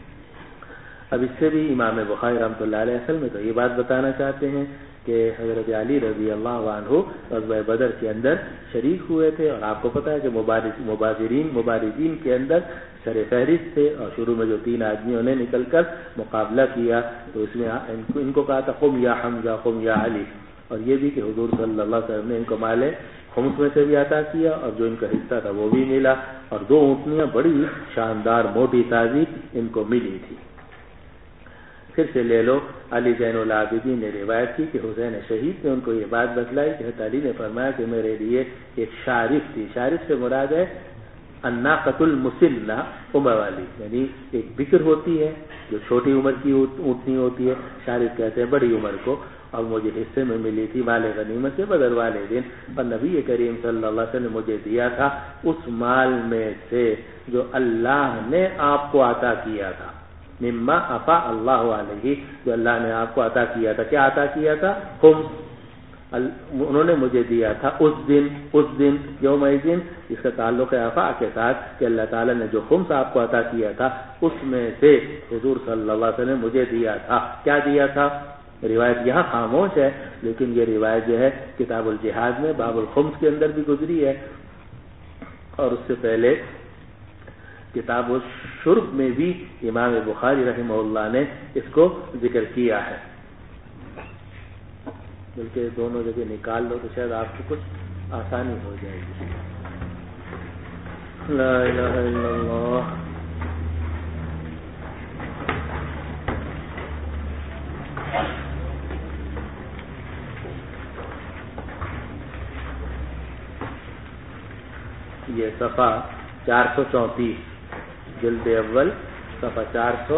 اب اس سے بھی امام بخاری رحمۃ اللہ علیہ اصل میں تو یہ بات بتانا چاہتے ہیں کہ حضرت علی رضی اللہ عنہ غزوہ بدر کے اندر شریک ہوئے تھے، اور آپ کو پتا ہے کہ مبارزین کے اندر سر فہرست تھے، اور شروع میں جو 3 آدمیوں نے نکل کر مقابلہ کیا تو اس میں ان کو کہا تھا قم یا حمزہ قم یا علی، اور یہ بھی کہ حضور صلی اللہ علیہ وسلم نے ان کو مال خمس میں سے بھی عطا کیا، اور جو ان کا حصہ تھا وہ بھی ملا، اور 2 اونٹنیاں بڑی شاندار موٹی تازی ان کو ملی تھی۔ پھر سے لے لو، علی زین العابدین نے روایت کی کہ حسین شہید نے ان کو یہ بات بتلائی کہ حضرت علی نے فرمایا کہ میرے لیے ایک شارف تھی، شارف سے مراد ہے الناقۃ المسنہ، عمر والی، یعنی ایک بکر ہوتی ہے جو چھوٹی عمر کی اونٹنی ہوتی ہے، شارف کہتے ہیں بڑی عمر کو، اور مجھے حصے میں ملی تھی مال غنیمت سے بدر والے دن، اور نبی کریم صلی اللہ علیہ وسلم نے مجھے دیا تھا اس مال میں سے جو اللہ نے آپ کو عطا کیا تھا، مما افا اللہ علیہ، جو اللہ نے آپ کو عطا کیا تھا۔ کیا عطا کیا تھا؟ خمس، انہوں نے مجھے دیا تھا اس دن یوم دن، اس کا تعلق ہے افا کے ساتھ کہ اللہ تعالیٰ نے جو خمس آپ کو عطا کیا تھا اس میں سے حضور صلی اللہ علیہ وسلم نے مجھے دیا تھا۔ کیا دیا تھا؟ روایت یہاں خاموش ہے، لیکن یہ روایت جو ہے کتاب الجہاد میں باب الخمس کے اندر بھی گزری ہے، اور اس سے پہلے کتاب الشرب میں بھی امام بخاری رحمہ اللہ نے اس کو ذکر کیا ہے، بلکہ دونوں جگہ نکال لو تو شاید آپ کو کچھ آسانی ہو جائے گی۔ لا الہ الا اللہ۔ یہ صفحہ 434 جلد اول صفحہ 400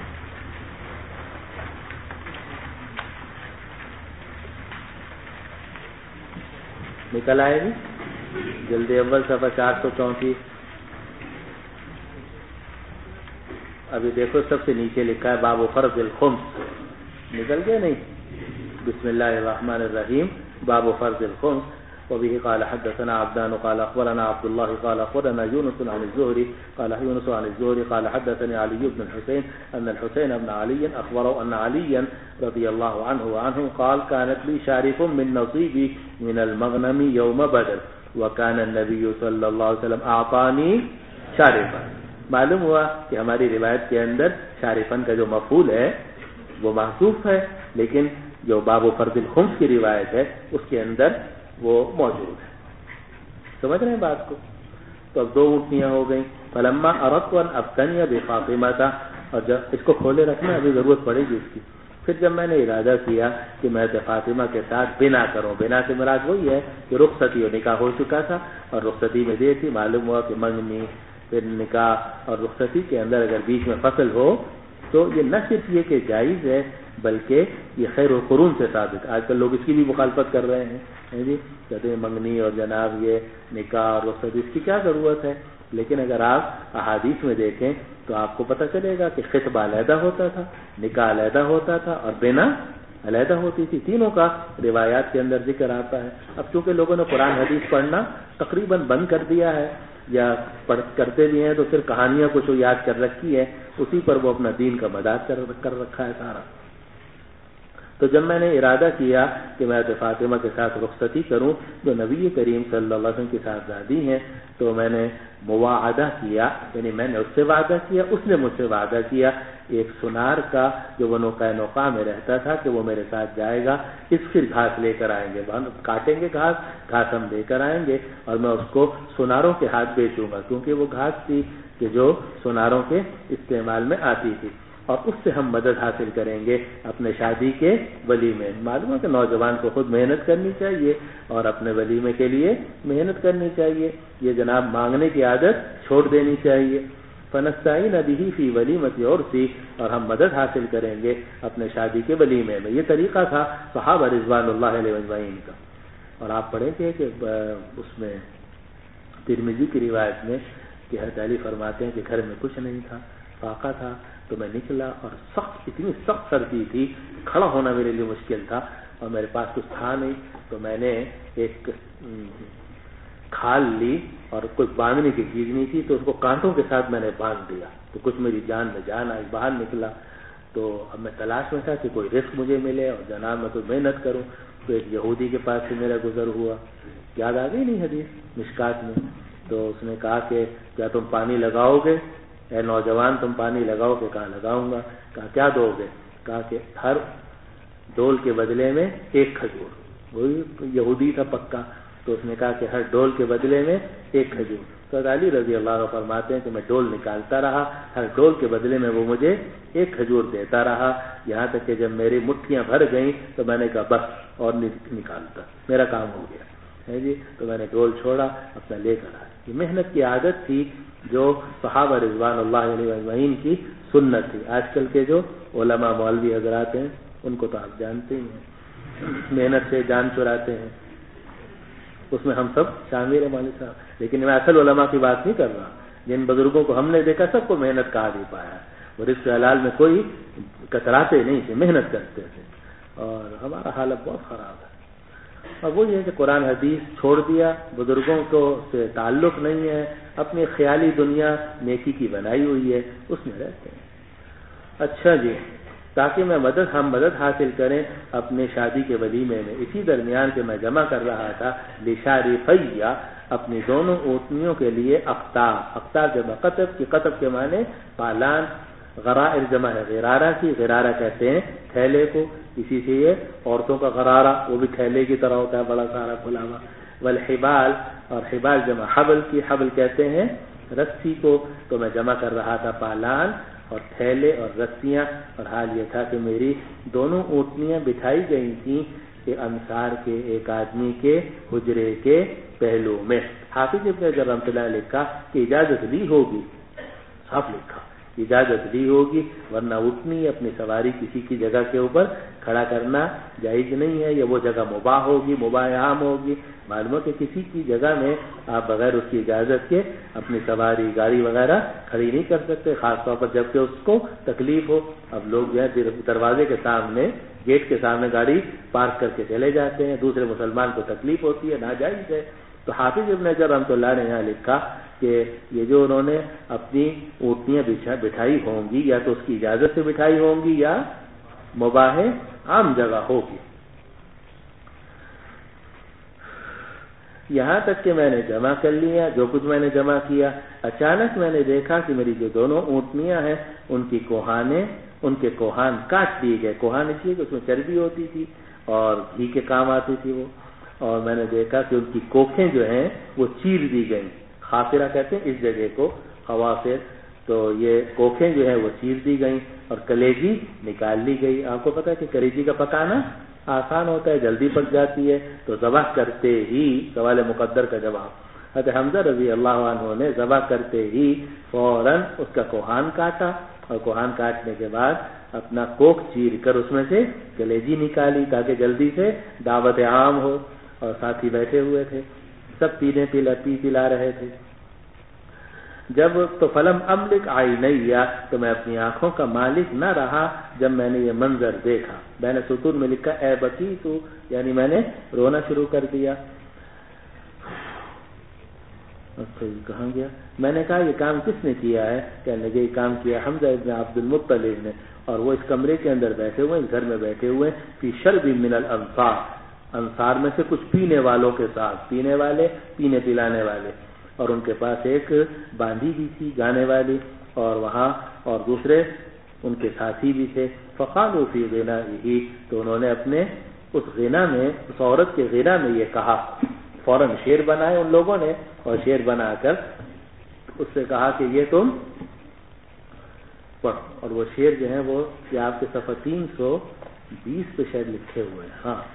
نکل آئے گی، جلد اول صفحہ 434۔ ابھی دیکھو سب سے نیچے لکھا ہے باب فرض الخمس، نکل گیا نہیں؟ بسم اللہ الرحمن الرحیم، باب فرض الخمس۔ وبه قال حدثنا عبدان قال اخبرنا عبد الله قال اخبرنا يونس عن الزهري قال يونس عن الزهري قال حدثني علي بن الحسين ان الحسين بن علي اخبره ان عليا رضي الله عنه وعنه قال كانت لي شارف من نصيبي من المغنم يوم بدر وكان النبي صلى الله عليه وسلم اعطاني شارفا۔ معلوم ہوا کہ ہماری روایت کے اندر شارفن کا جو مفعول ہے وہ محذوف ہے، لیکن جو باب فرض الخمس کی روایت ہے اس کے اندر وہ موجود ہے۔ سمجھ رہے ہیں بات کو؟ تو اب 2 اونٹنیاں ہو گئیں۔ فلما اردت ان افتنی بفاطمہ، اور جب اس کو کھولے رکھنا ابھی ضرورت پڑے گی اس کی، پھر جب میں نے ارادہ کیا کہ میں فاطمہ کے ساتھ بنا کروں، بنا سے مراد وہی ہے کہ رخصتی اور نکاح ہو چکا تھا، اور رخصتی میں دے تھی، معلوم ہوا کہ منگنی پھر نکاح اور رخصتی کے اندر اگر بیچ میں فصل ہو تو یہ نہ صرف یہ کہ جائز ہے بلکہ یہ خیر القرون سے ثابت۔ آج کل لوگ اس کی بھی مخالفت کر رہے ہیں جی، کہتے ہیں منگنی اور جناب یہ نکاح اور رخصتی اس کی کیا ضرورت ہے، لیکن اگر آپ احادیث میں دیکھیں تو آپ کو پتہ چلے گا کہ خطبہ علیحدہ ہوتا تھا، نکاح علیحدہ ہوتا تھا اور بنا علیحدہ ہوتی تھی، تینوں کا روایات کے اندر ذکر آتا ہے۔ اب چونکہ لوگوں نے قرآن حدیث پڑھنا تقریباً بند کر دیا ہے، یا کرتے بھی ہیں تو پھر کہانیاں کچھ یاد کر رکھی ہے، اسی پر وہ اپنا دین کا مدار کر رکھا ہے سارا۔ تو تو جب میں نے ارادہ کیا کہ میں فاطمہ کے ساتھ رخصتی کروں جو نبی کریم صلی اللہ علیہ وسلم کی صاحبزادی ہیں، تو میں نے مواعدہ کیا، یعنی میں نے اس سے وعدہ کیا، اس نے مجھ سے وعدہ کیا ایک سنار کا جو بنو قینقاع میں رہتا تھا کہ وہ میرے ساتھ جائے گا، اس پھر گھاس لے کر آئیں گے، کاٹیں گے گھاس ہم لے کر آئیں گے اور میں اس کو سناروں کے ہاتھ بیچوں گا، کیونکہ وہ گھاس تھی کہ جو سناروں کے استعمال میں آتی تھی، اور اس سے ہم مدد حاصل کریں گے اپنے شادی کے ولیمے۔ معلوم ہے کہ نوجوان کو خود محنت کرنی چاہیے اور اپنے ولیمے کے لیے محنت کرنی چاہیے، یہ جناب مانگنے کی عادت چھوڑ دینی چاہیے۔ فنستعین به فی ولیمۃ عرسی، اور ہم مدد حاصل کریں گے اپنے شادی کے ولیمے میں۔ یہ طریقہ تھا صحابہ رضوان اللہ علیہ اجمعین کا۔ اور آپ پڑھیں گے کہ اس میں ترمذی کی روایت میں کہ حضرت علی فرماتے ہیں کہ گھر میں کچھ نہیں تھا، فاقہ تھا، تو میں نکلا اور اتنی سخت سردی تھی، کھڑا ہونا میرے لیے مشکل تھا اور میرے پاس کچھ تھا نہیں، تو میں نے ایک کھال لی اور کوئی باندھنے کی چیز نہیں تھی، تو اس کو کانٹوں کے ساتھ میں نے باندھ دیا، تو کچھ میری جان میں جان آئی، باہر نکلا۔ تو اب میں تلاش میں تھا کہ کوئی رزق مجھے ملے اور جناب میں کوئی محنت کروں، تو ایک یہودی کے پاس سے میرا گزر ہوا، یاد آ گئی نہیں حدیث مشکات میں؟ تو اس نے کہا کہ کیا تم پانی لگاؤ گے؟ اے نوجوان تم پانی لگاؤ گے؟ کہا لگاؤں گا۔ کہا کیا دو گے؟ کہا کہ ہر ڈول کے بدلے میں ایک کھجور۔ وہی یہودی تھا پکا، تو اس نے کہا کہ ہر ڈول کے بدلے میں ایک کھجور۔ تو علی رضی اللہ عنہ فرماتے ہیں کہ میں ڈول نکالتا رہا، ہر ڈول کے بدلے میں وہ مجھے ایک کھجور دیتا رہا، یہاں تک کہ جب میری مٹھیاں بھر گئیں تو میں نے کہا بس اور نکالتا، میرا کام ہو گیا ہے جی۔ تو میں نے ڈول چھوڑا، اپنا لے کر آیا۔ یہ محنت کی عادت تھی جو صحابہ رضوان اللہ علیہ اجمعین کی سنت تھی۔ آج کل کے جو علماء مولوی حضرات ہیں ان کو تو آپ جانتے ہی ہیں، محنت سے جان چراتے ہیں، اس میں ہم سب شامل ہیں مولوی صاحب۔ لیکن میں اصل علماء کی بات نہیں کر رہا، جن بزرگوں کو ہم نے دیکھا سب کو محنت کا عادی پایا، اور رزق حلال میں کوئی کتراتے نہیں تھے، محنت کرتے تھے، اور ہمارا حالت بہت خراب ہے۔ اور وہ یہ کہ قرآن حدیث چھوڑ دیا، بزرگوں کو سے تعلق نہیں ہے، اپنی خیالی دنیا نیکی کی بنائی ہوئی ہے، اس میں رہتے ہیں۔ اچھا جی، تاکہ ہم مدد حاصل کریں اپنے شادی کے ولیمے میں۔ اسی درمیان کہ میں جمع کر رہا تھا لشارفیہ، اپنی دونوں اونٹنیوں کے لیے اقطاب جمع قطب کی، قطب کے معنی پالان، غرائر جمع ہے غرارہ کی، غرارہ کہتے ہیں تھیلے کو، اسی سے یہ عورتوں کا غرارہ وہ بھی تھیلے کی طرح ہوتا ہے، بڑا سارا کھلا ہوا۔ والحبال، اور حبال جمع حبل کی، حبل کہتے ہیں رسی کو، تو میں جمع کر رہا تھا پالان اور تھیلے اور رسیاں، اور حال یہ تھا کہ میری دونوں اونٹنیاں بٹھائی گئی تھیں کہ انصار کے ایک آدمی کے حجرے کے پہلو میں۔ حافظ ابن حجر رحمۃ اللہ علیہ لکھا کہ اجازت لی ہوگی، صاف لکھا اجازت لی ہوگی، ورنہ اٹھنی اپنی سواری کسی کی جگہ کے اوپر کھڑا کرنا جائز نہیں ہے، یا وہ جگہ مباح ہوگی، مباح عام ہوگی۔ معلوم ہے کہ کسی کی جگہ میں آپ بغیر اس کی اجازت کے اپنی سواری گاڑی وغیرہ کھڑی نہیں کر سکتے، خاص طور پر جب کہ اس کو تکلیف ہو۔ اب لوگ جو ہے دروازے کے سامنے، گیٹ کے سامنے گاڑی پارک کر کے چلے جاتے ہیں، دوسرے مسلمان کو تکلیف ہوتی ہے، ناجائز ہے۔ تو حافظ ابن حجر رحمۃ اللہ نے یہاں لکھا کہ یہ جو انہوں نے اپنی اونٹنیاں بٹھائی ہوں گی، یا تو اس کی اجازت سے بٹھائی ہوں گی یا مباح عام جگہ ہوگی۔ یہاں تک کہ میں نے جمع کر لیا جو کچھ میں نے جمع کیا، اچانک میں نے دیکھا کہ میری جو دونوں اونٹنیاں ہیں ان کے کوہان کاٹ دیے گئے۔ کوہان اس لیے کہ اس میں چربی ہوتی تھی اور گھی کے کام آتی تھی وہ، اور میں نے دیکھا کہ ان کی کوکھیں جو ہیں وہ چیر دی گئیں، خافرہ کہتے ہیں اس جگہ کو، خوافر، تو یہ کوکھیں جو ہیں وہ چیر دی گئیں اور کلیجی نکال لی گئی۔ آپ کو پتہ ہے کہ کلیجی کا پکانا آسان ہوتا ہے، جلدی پک جاتی ہے، تو ذبح کرتے ہی، سوال مقدر کا جواب، حضرت حمزہ رضی اللہ عنہ نے ذبح کرتے ہی فوراً اس کا کوہان کاٹا، اور کوہان کاٹنے کے بعد اپنا کوکھ چیر کر اس میں سے کلیجی نکالی تاکہ جلدی سے دعوت عام ہو، اور ساتھی بیٹھے ہوئے تھے، سب پلا رہے تھے۔ جب تو فلم املک عینیہ، تو میں اپنی آنکھوں کا مالک نہ رہا جب میں نے یہ منظر دیکھا۔ بین سطور میں لکھا اے بکی تو، یعنی میں نے رونا شروع کر دیا۔ کہاں گیا؟ میں نے کہا یہ کام کس نے کیا ہے؟ کہنے لگے یہ کام کیا حمزہ ابن عبد المطلب نے، اور وہ اس کمرے کے اندر بیٹھے ہوئے ہیں، گھر میں بیٹھے ہوئے ہیں، فی شرب من الانصار، انصار میں سے کچھ پینے والوں کے ساتھ، پینے والے پینے پلانے والے، اور ان کے پاس ایک باندھی بھی تھی گانے والی، اور وہاں اور دوسرے ان کے ساتھی بھی تھے۔ فقالوا فی غنائہ، تو انہوں نے اپنے اس غنا میں، اس عورت کے غنا میں یہ کہا، فوراً شعر بنائے ان لوگوں نے، اور شعر بنا کر اس سے کہا کہ یہ تم پڑھو، اور وہ شعر جو ہیں وہ یہ آپ کے صفحہ 320 پہ شاید لکھے ہوئے ہیں۔ ہاں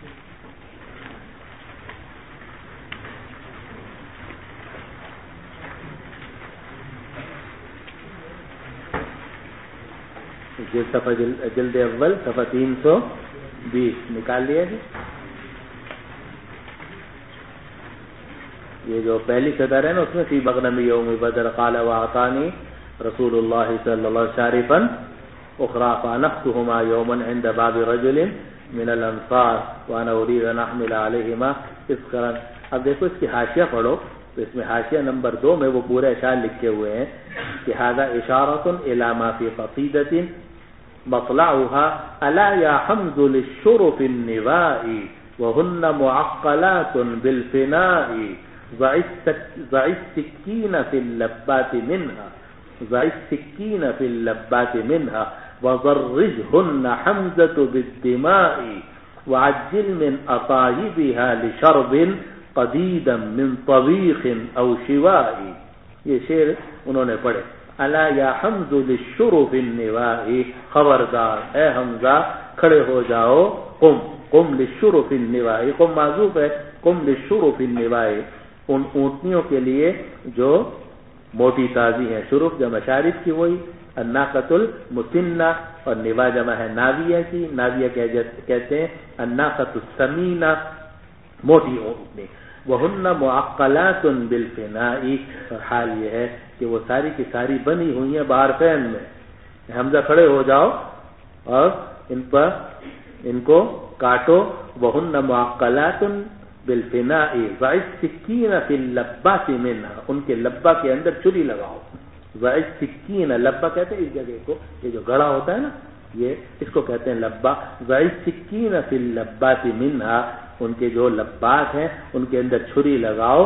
جلد اول صفحہ 320 نکال لیا جی۔ یہ جو پہلی صدر ہے نا اس میں فی مغنم یوم بدر قال واعطانی رسول اللہ صلی اللہ علیہ وسلم شارفا اخرى فانختهما یوما عند باب رجل من الانصار وانا اريد ان احمل عليهما اذكرا۔ اب دیکھو اس کی حاشیہ پڑھو تو اس میں حاشیہ نمبر 2 میں وہ پورے اشعار لکھے ہوئے ہیں کہ هذا اشارۃ الى ما في قصیدۃ مطلعها الا يا حمز للشرف النواء وهن معقلات بالفناء ضع السكين في اللبات منها ضع السكين في اللبات منها وضرجهن حمزة بالدماء وعجل من أطايبها لشرب قديدا من طبيخ أو شواء۔ یہ شعر انہوں نے پڑھے۔ الا یا حمز للشرف النواء، خبردار اے حمزہ کھڑے ہو جاؤ، قم قم للشرف النواء، قم معذوف ہے، قم للشرف النواء، ان اونٹنیوں کے لیے جو موٹی تازی ہیں، شرف جمع شارف کی وہی، الناقۃ المسنہ، اور نوا جمع ہے ناویہ کی، ناویہ کہتے ہیں الناقۃ السمینہ، موٹی اونٹنی، وہن معقلات بالفناء، اور حال یہ ہے کہ وہ ساری کی ساری بنی ہوئی ہیں بارفین میں۔ حمزہ کھڑے ہو جاؤ اور ان کو کاٹو، وہن معقلات بالفناء ضع السکین فی اللبات منها، ان کے لبا کے اندر چری لگاؤ۔ ضع السکین، لبا کہتے ہیں اس جگہ کو، یہ جو گڑا ہوتا ہے نا یہ اس کو کہتے ہیں لبا۔ ضع السکین فی اللبات منها، ان کے جو لبات ہیں ان کے اندر چھری لگاؤ۔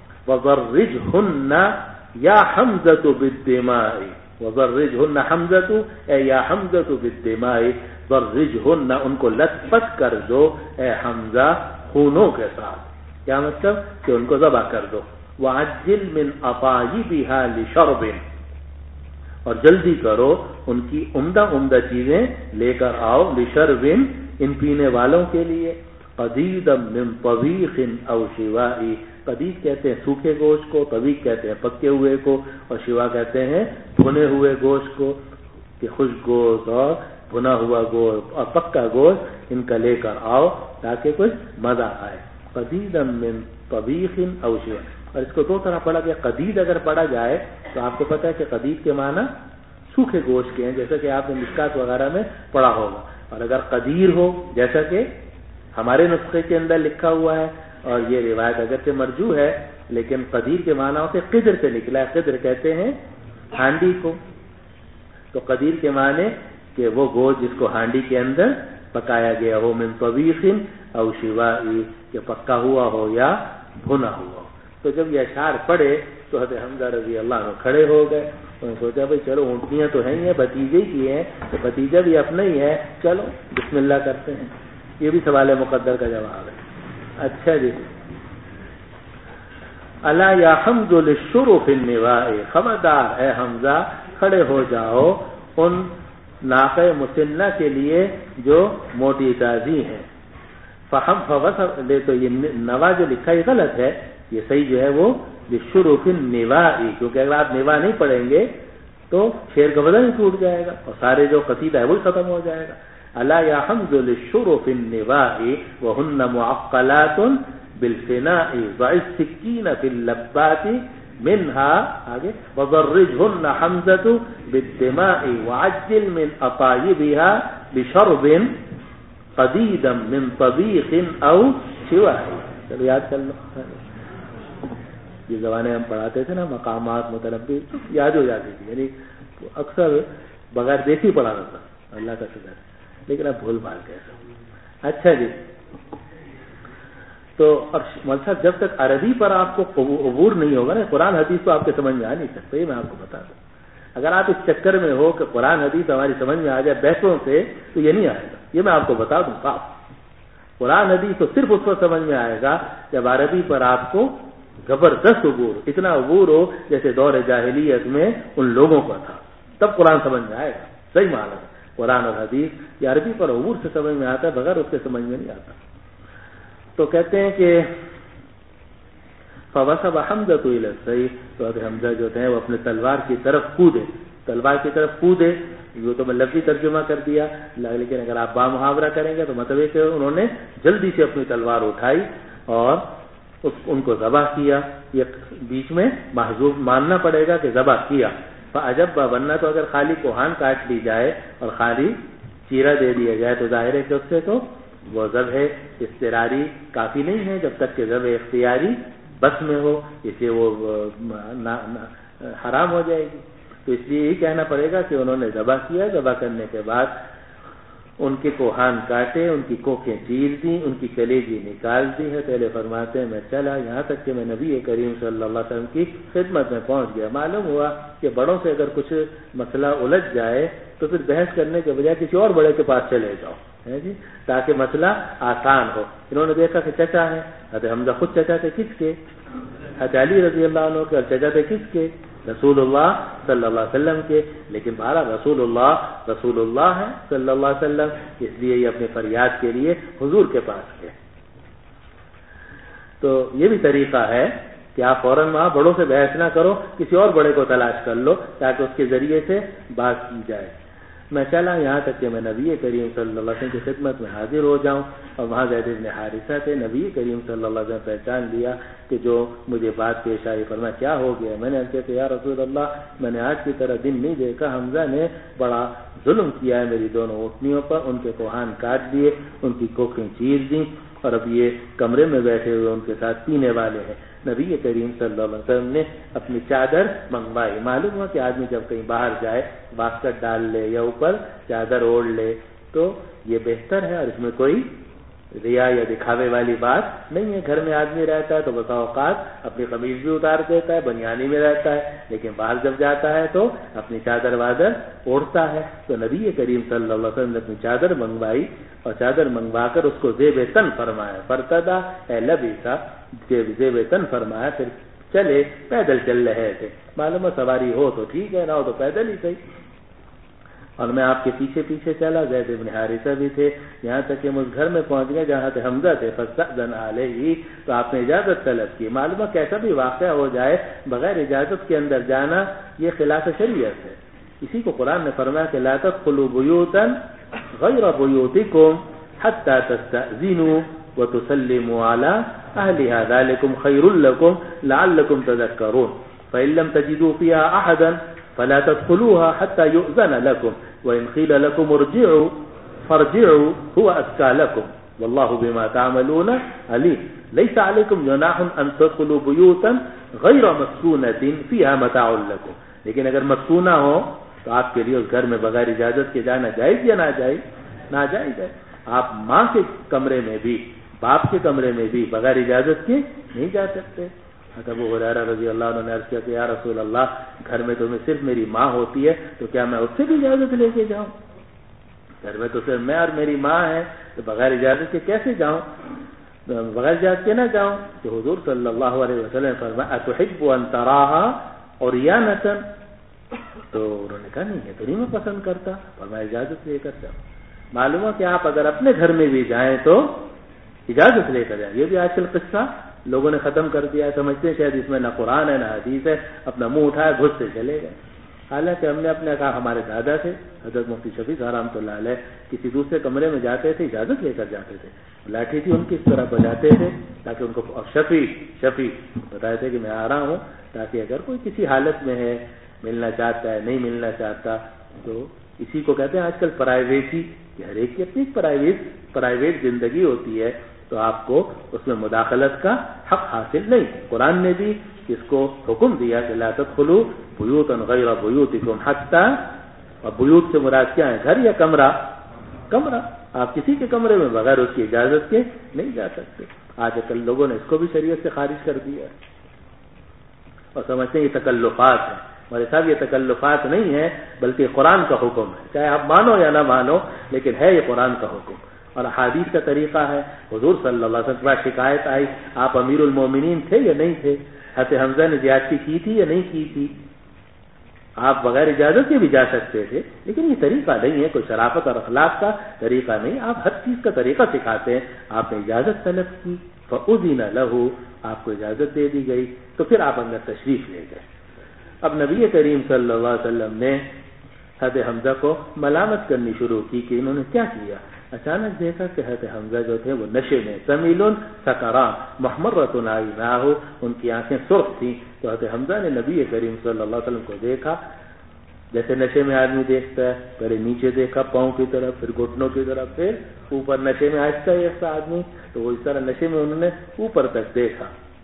وضرجهن یا حمزۃ بالدماء، وضرجهن حمزۃ اے یا حمزۃ بالدماء، ضرجهن ان کو لت پت کر دو اے حمزہ خونوں کے ساتھ۔ کیا مطلب؟ کہ ان کو ذبح کر دو۔ وعجل من اطایبها لشرب، اور جلدی کرو ان کی عمدہ عمدہ چیزیں لے کر آؤ، لشرب ان پینے والوں کے لیے، قدیدا من طبیخ او شواء، قدید کہتے ہیں سوکھے گوشت کو، طبیخ کہتے ہیں پکے ہوئے کو، اور شوا کہتے ہیں بھنے ہوئے گوشت کو، کہ خشک گوشت اور بھنا ہوا گوشت اور پکا گوشت ان کا لے کر آؤ تاکہ کچھ مزہ آئے۔ قدیدا من طبیخ او شواء، اور اس کو دو طرح پڑھا گیا۔ قدید اگر پڑھا جائے تو آپ کو پتہ ہے کہ قدید کے معنی سوکھے گوشت کے ہیں، جیسا کہ آپ نے مشکات وغیرہ میں پڑھا ہوگا، اور اگر قدیر ہو جیسا کہ ہمارے نسخے کے اندر لکھا ہوا ہے، اور یہ روایت اگرچہ مرجوح ہے لیکن قدیر کے معنی سے قدر سے نکلا ہے، قدر کہتے ہیں ہانڈی کو، تو قدیر کے معنی کہ وہ گوشت جس کو ہانڈی کے اندر پکایا گیا ہو، من طبیخ او شواء، کہ پکا ہوا ہو یا بھنا ہوا ہو۔ تو جب یہ اشعار پڑھے تو حضرت حمزہ رضی اللہ عنہ کھڑے ہو گئے، انہوں نے سوچا بھائی چلو اونٹنیاں تو ہیں ہی ہیں، بھتیجے کی ہیں تو بھتیجا بھی اپنا ہی ہے، چلو بسم اللہ کرتے ہیں۔ یہ بھی سوال مقدر کا جواب ہے۔ اچھا جی، الا یا حمز للشرف النواء، خبردار اے حمزہ کھڑے ہو جاؤ ان ناقہ مسنہ کے لیے جو موٹی تازی ہیں۔ فہم لے تو یہ نوا جو لکھا یہ غلط ہے، یہ صحیح جو ہے وہ للشرف النواء، کیونکہ اگر آپ نوا نہیں پڑھیں گے تو شعر کا وزن ہی ٹوٹ جائے گا اور سارے جو قصیدہ ہے وہ ختم ہو جائے گا۔ الا یا حمز للشرف النواء وهن معقلات بالفناء ضع السكين في اللبات منها آگے وضرجهن حمزة بالدماء وعجل من أطايبها بشرب قديدا من طبيخ أو شواء۔ چلو یاد کر لو، یہ زمانے ہم پڑھاتے تھے نا مقامات متنبی یاد ہو جاتی تھی، یعنی اکثر بغیر دیکھی پڑھانا تھا، اللہ کا شکر، لیکن اب بھول بھال گئے سب۔ اچھا جی، تو اب مول صاحب جب تک عربی پر آپ کو عبور نہیں ہوگا نا، قرآن حدیث تو آپ کے سمجھ میں آ نہیں سکتے، یہ میں آپ کو بتا دوں۔ اگر آپ اس چکر میں ہو کہ قرآن حدیث ہماری سمجھ میں آ جائے بحثوں سے، تو یہ نہیں آئے گا، یہ میں آپ کو بتا دوں صاف۔ قرآن حدیث تو صرف اس وقت سمجھ میں آئے گا جب عربی پر آپ کو زبردست عبور، اتنا عبور ہو جیسے دور جاہلیت میں ان لوگوں کا تھا، تب قرآن سمجھ میں آئے گا۔ صحیح معنی ہے قرآن اور حدیث یہ عربی پر عبور سے سمجھ میں آتا ہے، بغیر اس کے سمجھ میں نہیں آتا۔ تو کہتے ہیں کہ فوسب حمزہ الى السیف، تو اب حمزہ جو ہے وہ اپنے تلوار کی طرف کودے، تلوار کی طرف کودے، یہ تو میں لفظی ترجمہ کر دیا، لیکن اگر آپ بامحاورہ کریں گے تو مطلب ہے کہ انہوں نے جلدی سے اپنی تلوار اٹھائی اور ان کو ذبح کیا۔ یہ بیچ میں محذوف ماننا پڑے گا کہ ذبح کیا۔ فعجب، ورنہ تو اگر خالی کوہان کاٹ لی جائے اور خالی چیرا دے دیا جائے تو ظاہر ہے کہ اس سے تو وہ ذبح اضطراری کافی نہیں ہے، جب تک کہ ذبح اختیاری بس میں ہو، اسے وہ حرام ہو جائے گی۔ تو اس لیے یہی کہنا پڑے گا کہ انہوں نے ذبح کیا، ذبح کرنے کے بعد ان کے کوہان کاٹے، ان کی کوکھیں چیر دیں، ان کی کلیجی نکال دی ہے۔ پہلے فرماتے ہیں میں چلا یہاں تک کہ میں نبی کریم صلی اللہ علیہ وسلم کی خدمت میں پہنچ گیا۔ معلوم ہوا کہ بڑوں سے اگر کچھ مسئلہ الجھ جائے تو پھر بحث کرنے کے بجائے کسی اور بڑے کے پاس چلے جاؤ، ہے جی، تاکہ مسئلہ آسان ہو۔ انہوں نے دیکھا کہ چچا ہے، حضرت حمزہ خود چچا تھے کس کے؟ حضرت علی رضی اللہ عنہ کے، اور چچا تھے کس کے؟ رسول اللہ صلی اللہ علیہ وسلم کے۔ لیکن بہرحال رسول اللہ ہے صلی اللہ علیہ وسلم، اس لیے یہ اپنے فریاد کے لیے حضور کے پاس گئے۔ تو یہ بھی طریقہ ہے کہ آپ فوراً وہاں بڑوں سے بحث نہ کرو، کسی اور بڑے کو تلاش کر لو تاکہ اس کے ذریعے سے بات کی جائے۔ میں چلا یہاں تک کہ میں نبی کریم صلی اللہ علیہ وسلم کی خدمت میں حاضر ہو جاؤں، اور وہاں زید بن حارثہ تھے۔ نبی کریم صلی اللہ علیہ وسلم پہچان لیا کہ جو مجھے بات پیش آئی، فرمایا کیا ہو گیا؟ میں نے کہا کہ یا رسول اللہ، میں نے آج کی طرح دن نہیں دیکھا، حمزہ نے بڑا ظلم کیا ہے میری دونوں اونٹنیوں پر، ان کے کوہان کاٹ دیے، ان کی کوکھیں چیر دیں، اور اب یہ کمرے میں بیٹھے ہوئے ان کے ساتھ پینے والے ہیں۔ نبی کریم صلی اللہ علیہ وسلم نے اپنی چادر منگوائی۔ معلوم ہوا کہ آدمی جب کہیں باہر جائے باسکٹ ڈال لے یا اوپر چادر اوڑھ لے تو یہ بہتر ہے، اور اس میں کوئی ریا یا دکھاوے والی بات نہیں ہے۔ گھر میں آدمی رہتا ہے تو بسا اوقات اپنی قمیض بھی اتار دیتا ہے، بنیانی میں رہتا ہے، لیکن باہر جب جاتا ہے تو اپنی چادر وادر اوڑھتا ہے۔ تو نبی کریم صلی اللہ علیہ وسلم نے اپنی چادر منگوائی، اور چادر منگوا کر اس کو زیب تن فرمایا، فرتدا اے لبیسا، زیب تن فرمایا، پھر چلے، پیدل چل رہے تھے۔ معلوم ہے سواری ہو تو ٹھیک ہے، نہ ہو تو پیدل ہی صحیح۔ اور میں آپ کے پیچھے پیچھے چلا، زید بن حارثہ بھی تھے، یہاں تک کہ ہم اس گھر میں پہنچ گئے جہاں سے حمزہ تھے۔ فاستأذن علیہ، تو آپ نے اجازت طلب کی۔ معلوم ہے کیسا بھی واقعہ ہو جائے بغیر اجازت کے اندر جانا یہ خلاف شریعت ہے۔ اسی کو قرآن نے فرمایا کہ لا تدخلوا بیوتا غیر بیوتکم حتی تستأذنوا وتسلموا علی اہلها ذلکم خیر لکم لعلکم تذکرون فإن لم تجدوا فيها أحدا فلا تدخلوها حتى يؤذن لكم وإن قيل لكم ارجعوا فارجعوا هو أزكى لكم والله بما تعملون عليم ليس عليكم جناح أن تدخلوا بيوتا غير مسكونة فيها متاع لكم۔ لیکن اگر مسکونہ ہو تو آپ کے لیے اس گھر میں بغیر اجازت کے جانا جائز یا ناجائز؟ ناجائز ہے۔ آپ ماں کے کمرے میں بھی، باپ کے کمرے میں بھی بغیر اجازت کے نہیں جا سکتے۔ ابو ہریرہ رضی اللہ عنہ نے عرض کیا کہ یا رسول اللہ، گھر میں تو صرف میری ماں ہوتی ہے، تو کیا میں اس سے بھی اجازت لے کے جاؤں؟ گھر میں تو صرف میں اور میری ماں ہے، تو بغیر اجازت کے کیسے جاؤں؟ بغیر اجازت کے نہ جاؤں۔ کہ حضور صلی اللہ علیہ وسلم نے فرمایا اتحب ان تراها عریانۃ، تو انہوں نے کہا نہیں ہے تو نہیں میں پسند کرتا، فرمایا اجازت لے کر جاؤ۔ معلوم ہے کہ آپ اگر اپنے گھر میں بھی جائیں تو اجازت لے کر جائیں۔ یہ بھی آج کل قصہ لوگوں نے ختم کر دیا ہے، سمجھتے ہیں شاید اس میں نہ قرآن ہے نہ حدیث ہے، اپنا منہ اٹھایا گھس سے چلے گئے۔ حالانکہ ہم نے اپنے کہا ہمارے دادا تھے حضرت مفتی شفیع صاحب رحمۃ اللہ علیہ، کسی دوسرے کمرے میں جاتے تھے اجازت لے کر جاتے تھے، لاٹھی تھی ان کی اس طرح بجاتے تھے تاکہ ان کو شفیع بتاتے تھے کہ میں آ رہا ہوں، تاکہ اگر کوئی کسی حالت میں ہے، ملنا چاہتا ہے نہیں ملنا چاہتا، تو اسی کو کہتے ہیں آج کل پرائیویسی، کہ ہر ایک کی اپنی پرائیویٹ زندگی ہوتی ہے۔ تو آپ کو اس میں مداخلت کا حق حاصل نہیں. قرآن نے بھی اس کو حکم دیا کہ لا تدخلوا بیوتا غیر بیوتکم حتی، اور بیوت سے مراد کیا ہے؟ گھر یا کمرہ؟ کمرہ. آپ کسی کے کمرے میں بغیر اس کی اجازت کے نہیں جا سکتے. آج کل لوگوں نے اس کو بھی شریعت سے خارج کر دیا اور سمجھتے ہیں یہ تکلفات ہیں. ہمارے صاحب یہ تکلفات نہیں ہے بلکہ قرآن کا حکم ہے، چاہے آپ مانو یا نہ مانو لیکن ہے یہ قرآن کا حکم اور احادیث کا طریقہ ہے. حضور صلی اللہ علیہ وسلم کی شکایت آئی، آپ امیر المومنین تھے یا نہیں تھے؟ حضرت حمزہ نے زیادتی کی تھی یا نہیں کی تھی؟ آپ بغیر اجازت کے بھی جا سکتے تھے، لیکن یہ طریقہ نہیں ہے، کوئی شرافت اور اخلاق کا طریقہ نہیں. آپ ہر چیز کا طریقہ سکھاتے ہیں. آپ نے اجازت طلب کی، فأذن له، آپ کو اجازت دے دی گئی، تو پھر آپ اندر تشریف لے گئے. اب نبی کریم صلی اللہ علیہ وسلم نے حضرت حمزہ کو ملامت کرنی شروع کی کہ انہوں نے کیا کیا. اچانک دیکھا کہ حضرت حمزہ جو تھے وہ نشے میں، سمیل سکران محمرۃ عیناہ، ان کی آنکھیں سرخ تھیں. تو حضرت حمزہ نے نبی کریم صلی اللہ علیہ وسلم کو دیکھا جیسے نشے میں آدمی دیکھتا ہے، پہلے نیچے دیکھا پاؤں کی طرف، پھر گھٹنوں کی طرف، پھر اوپر. نشے میں آہستہ آہستہ آدمی، تو وہ اس طرح نشے میں انہوں نے اوپر تک دیکھا.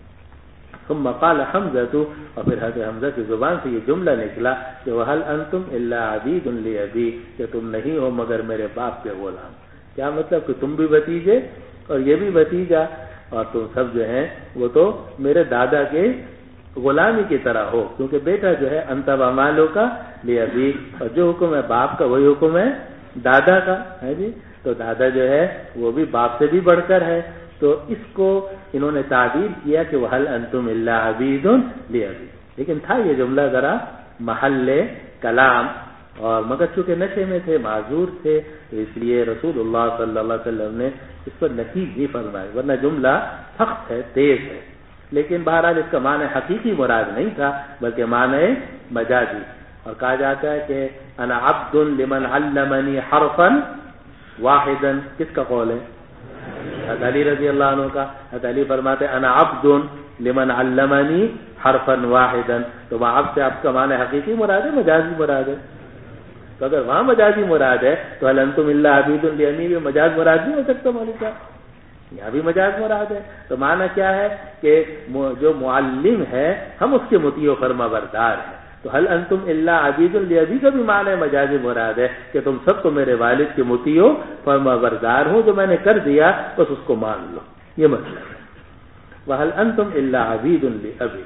ثم قال حمزہ، اور پھر حضرت حمزہ کی زبان سے یہ جملہ نکلا کہ وَهَلْ أَنْتُمْ إِلَّا عَبِيدٌ لِأَبِي، کہ تم نہیں ہو مگر میرے باپ کے غلام. کیا مطلب کہ تم بھی بھتیجے اور یہ بھی بھتیجا، اور تم سب جو ہیں وہ تو میرے دادا کے غلامی کی طرح ہو، کیونکہ بیٹا جو ہے انت ومالک لأبی، اور جو حکم ہے باپ کا وہی حکم ہے دادا کا ہے جی. تو دادا جو ہے وہ بھی باپ سے بھی بڑھ کر ہے. تو اس کو انہوں نے تعبیر کیا کہ وَهَلْ أَنْتُمْ إِلَّا عَبِيدٌ لِأَبِي، لیکن تھا یہ جملہ ذرا محل کلام، اور مگر چونکہ نشے میں تھے، معذور تھے، تو اس لیے رسول اللہ صلی اللہ علیہ وسلم نے اس پر نفی نہیں فرمائی، ورنہ جملہ سخت ہے، تیز ہے. لیکن بہرحال اس کا معنی حقیقی مراد نہیں تھا بلکہ معنی مجازی. اور کہا جاتا ہے کہ انا عبد لمن علمنی حرفا واحدا، کس کا قول ہے؟ حضرت علی رضی اللہ عنہ کا. حضرت علی فرماتے انا عبد لمن علمنی حرفا واحدا. تو وہاں عبد سے آپ کا معنی حقیقی مراد ہے مجازی مراد ہے؟ تو اگر وہاں مجازی مراد ہے تو هل انتم الا عبید لامیر میں مجاز مراد نہیں ہو سکتا مولوی صاحب؟ یہاں بھی مجاز مراد ہے. تو معنی کیا ہے کہ جو معلم ہے ہم اس کے مطیع و فرما بردار ہیں. تو هل انتم الا عبید لابی کا بھی معنی مجاز مراد ہے کہ تم سب تو میرے والد کے مطیع و فرما بردار ہو، جو میں نے کر دیا بس اس کو مان لو، یہ مطلب ہے. وهل انتم الا عبید لابی.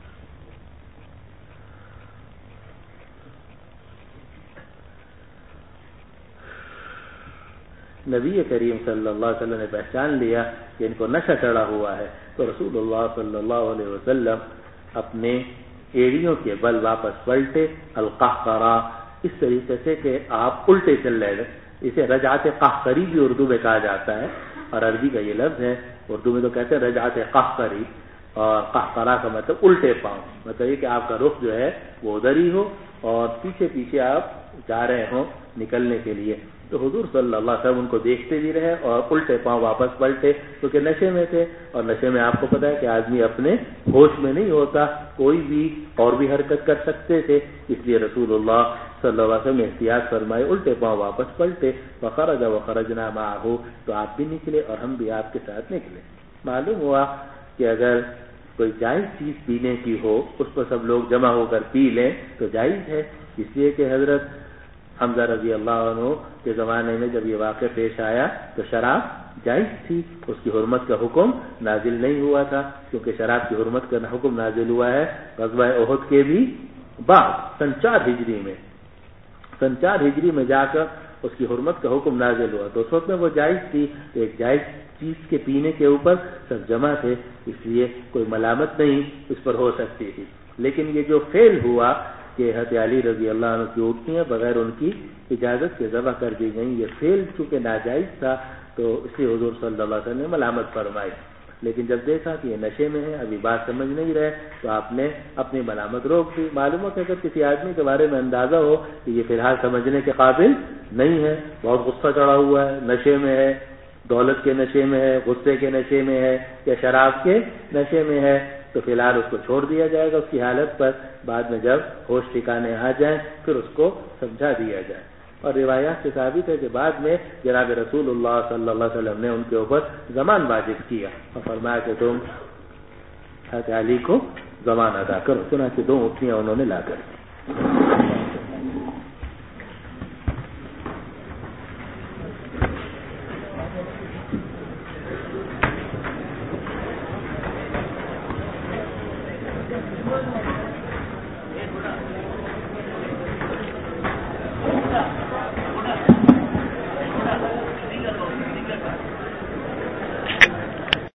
نبی کریم صلی اللہ علیہ وسلم نے پہچان لیا کہ ان کو نشہ چڑھا ہوا ہے، تو رسول اللہ صلی اللہ علیہ وسلم اپنے ایڑیوں کے بل واپس پلٹے، القہقرہ، اس طریقے سے کہ آپ الٹے چل رہے. اسے رجعت قہقری بھی اردو میں کہا جاتا ہے، اور عربی کا یہ لفظ ہے. اردو میں تو کہتے ہیں رجعت قہقری، اور قہقرہ کا مطلب الٹے پاؤں. مطلب یہ کہ آپ کا رخ جو ہے وہ ادھر ہی ہو اور پیچھے پیچھے آپ جا رہے ہوں نکلنے کے لیے. تو حضور صلی اللہ علیہ وسلم ان کو دیکھتے بھی رہے اور الٹے پاؤں واپس پلٹے، کیونکہ نشے میں تھے، اور نشے میں آپ کو پتا ہے کہ آدمی اپنے ہوش میں نہیں ہوتا، کوئی بھی اور بھی حرکت کر سکتے تھے. اس لیے رسول اللہ صلی اللہ علیہ وسلم نے احتیاط فرمائے، الٹے پاؤں واپس پلٹے. وخرج وخرجنا معه، تو آپ بھی نکلے اور ہم بھی آپ کے ساتھ نکلے. معلوم ہوا کہ اگر کوئی جائز چیز پینے کی ہو اس پر سب لوگ جمع ہو کر پی لیں تو جائز ہے. اس لیے کہ حضرت حمزہ رضی اللہ عنہ کے زمانے میں جب یہ واقعہ پیش آیا تو شراب جائز تھی، اس کی حرمت کا حکم نازل نہیں ہوا تھا، کیونکہ شراب کی حرمت کا حکم نازل ہوا ہے غزوہ احد کے بھی بعد سن 4 ہجری میں. سن 4 ہجری میں جا کر اس کی حرمت کا حکم نازل ہوا. تو اس وقت میں وہ جائز تھی، ایک جائز چیز کے پینے کے اوپر سب جمع تھے، اس لیے کوئی ملامت نہیں اس پر ہو سکتی تھی. لیکن یہ جو فعل ہوا کہ حضرت علی رضی اللہ عنہ کی اونٹنیاں بغیر ان کی اجازت کے ذبح کر دی گئیں، یہ فعل چونکہ ناجائز تھا تو اس لیے حضور صلی اللہ علیہ وسلم نے ملامت فرمائی. لیکن جب دیکھا کہ یہ نشے میں ہے، ابھی بات سمجھ نہیں رہے، تو آپ نے اپنی ملامت روک دی. معلوم ہو کہ اگر کسی آدمی کے بارے میں اندازہ ہو کہ یہ فی الحال سمجھنے کے قابل نہیں ہے، بہت غصہ چڑھا ہوا ہے، نشے میں ہے، دولت کے نشے میں ہے، غصے کے نشے میں ہے، یا شراب کے نشے میں ہے، تو فی الحال اس کو چھوڑ دیا جائے گا اس کی حالت پر. بعد میں جب ہوش ٹھکانے آ جائیں پھر اس کو سمجھا دیا جائے. اور روایات سے ثابت ہے کہ بعد میں جناب رسول اللہ صلی اللہ علیہ وسلم نے ان کے اوپر ضمان واجب کیا اور فرمایا کہ تم حضرت علی کو ضمان ادا کرو، چنانچہ 2 اونٹنیاں انہوں نے لا کر دی۔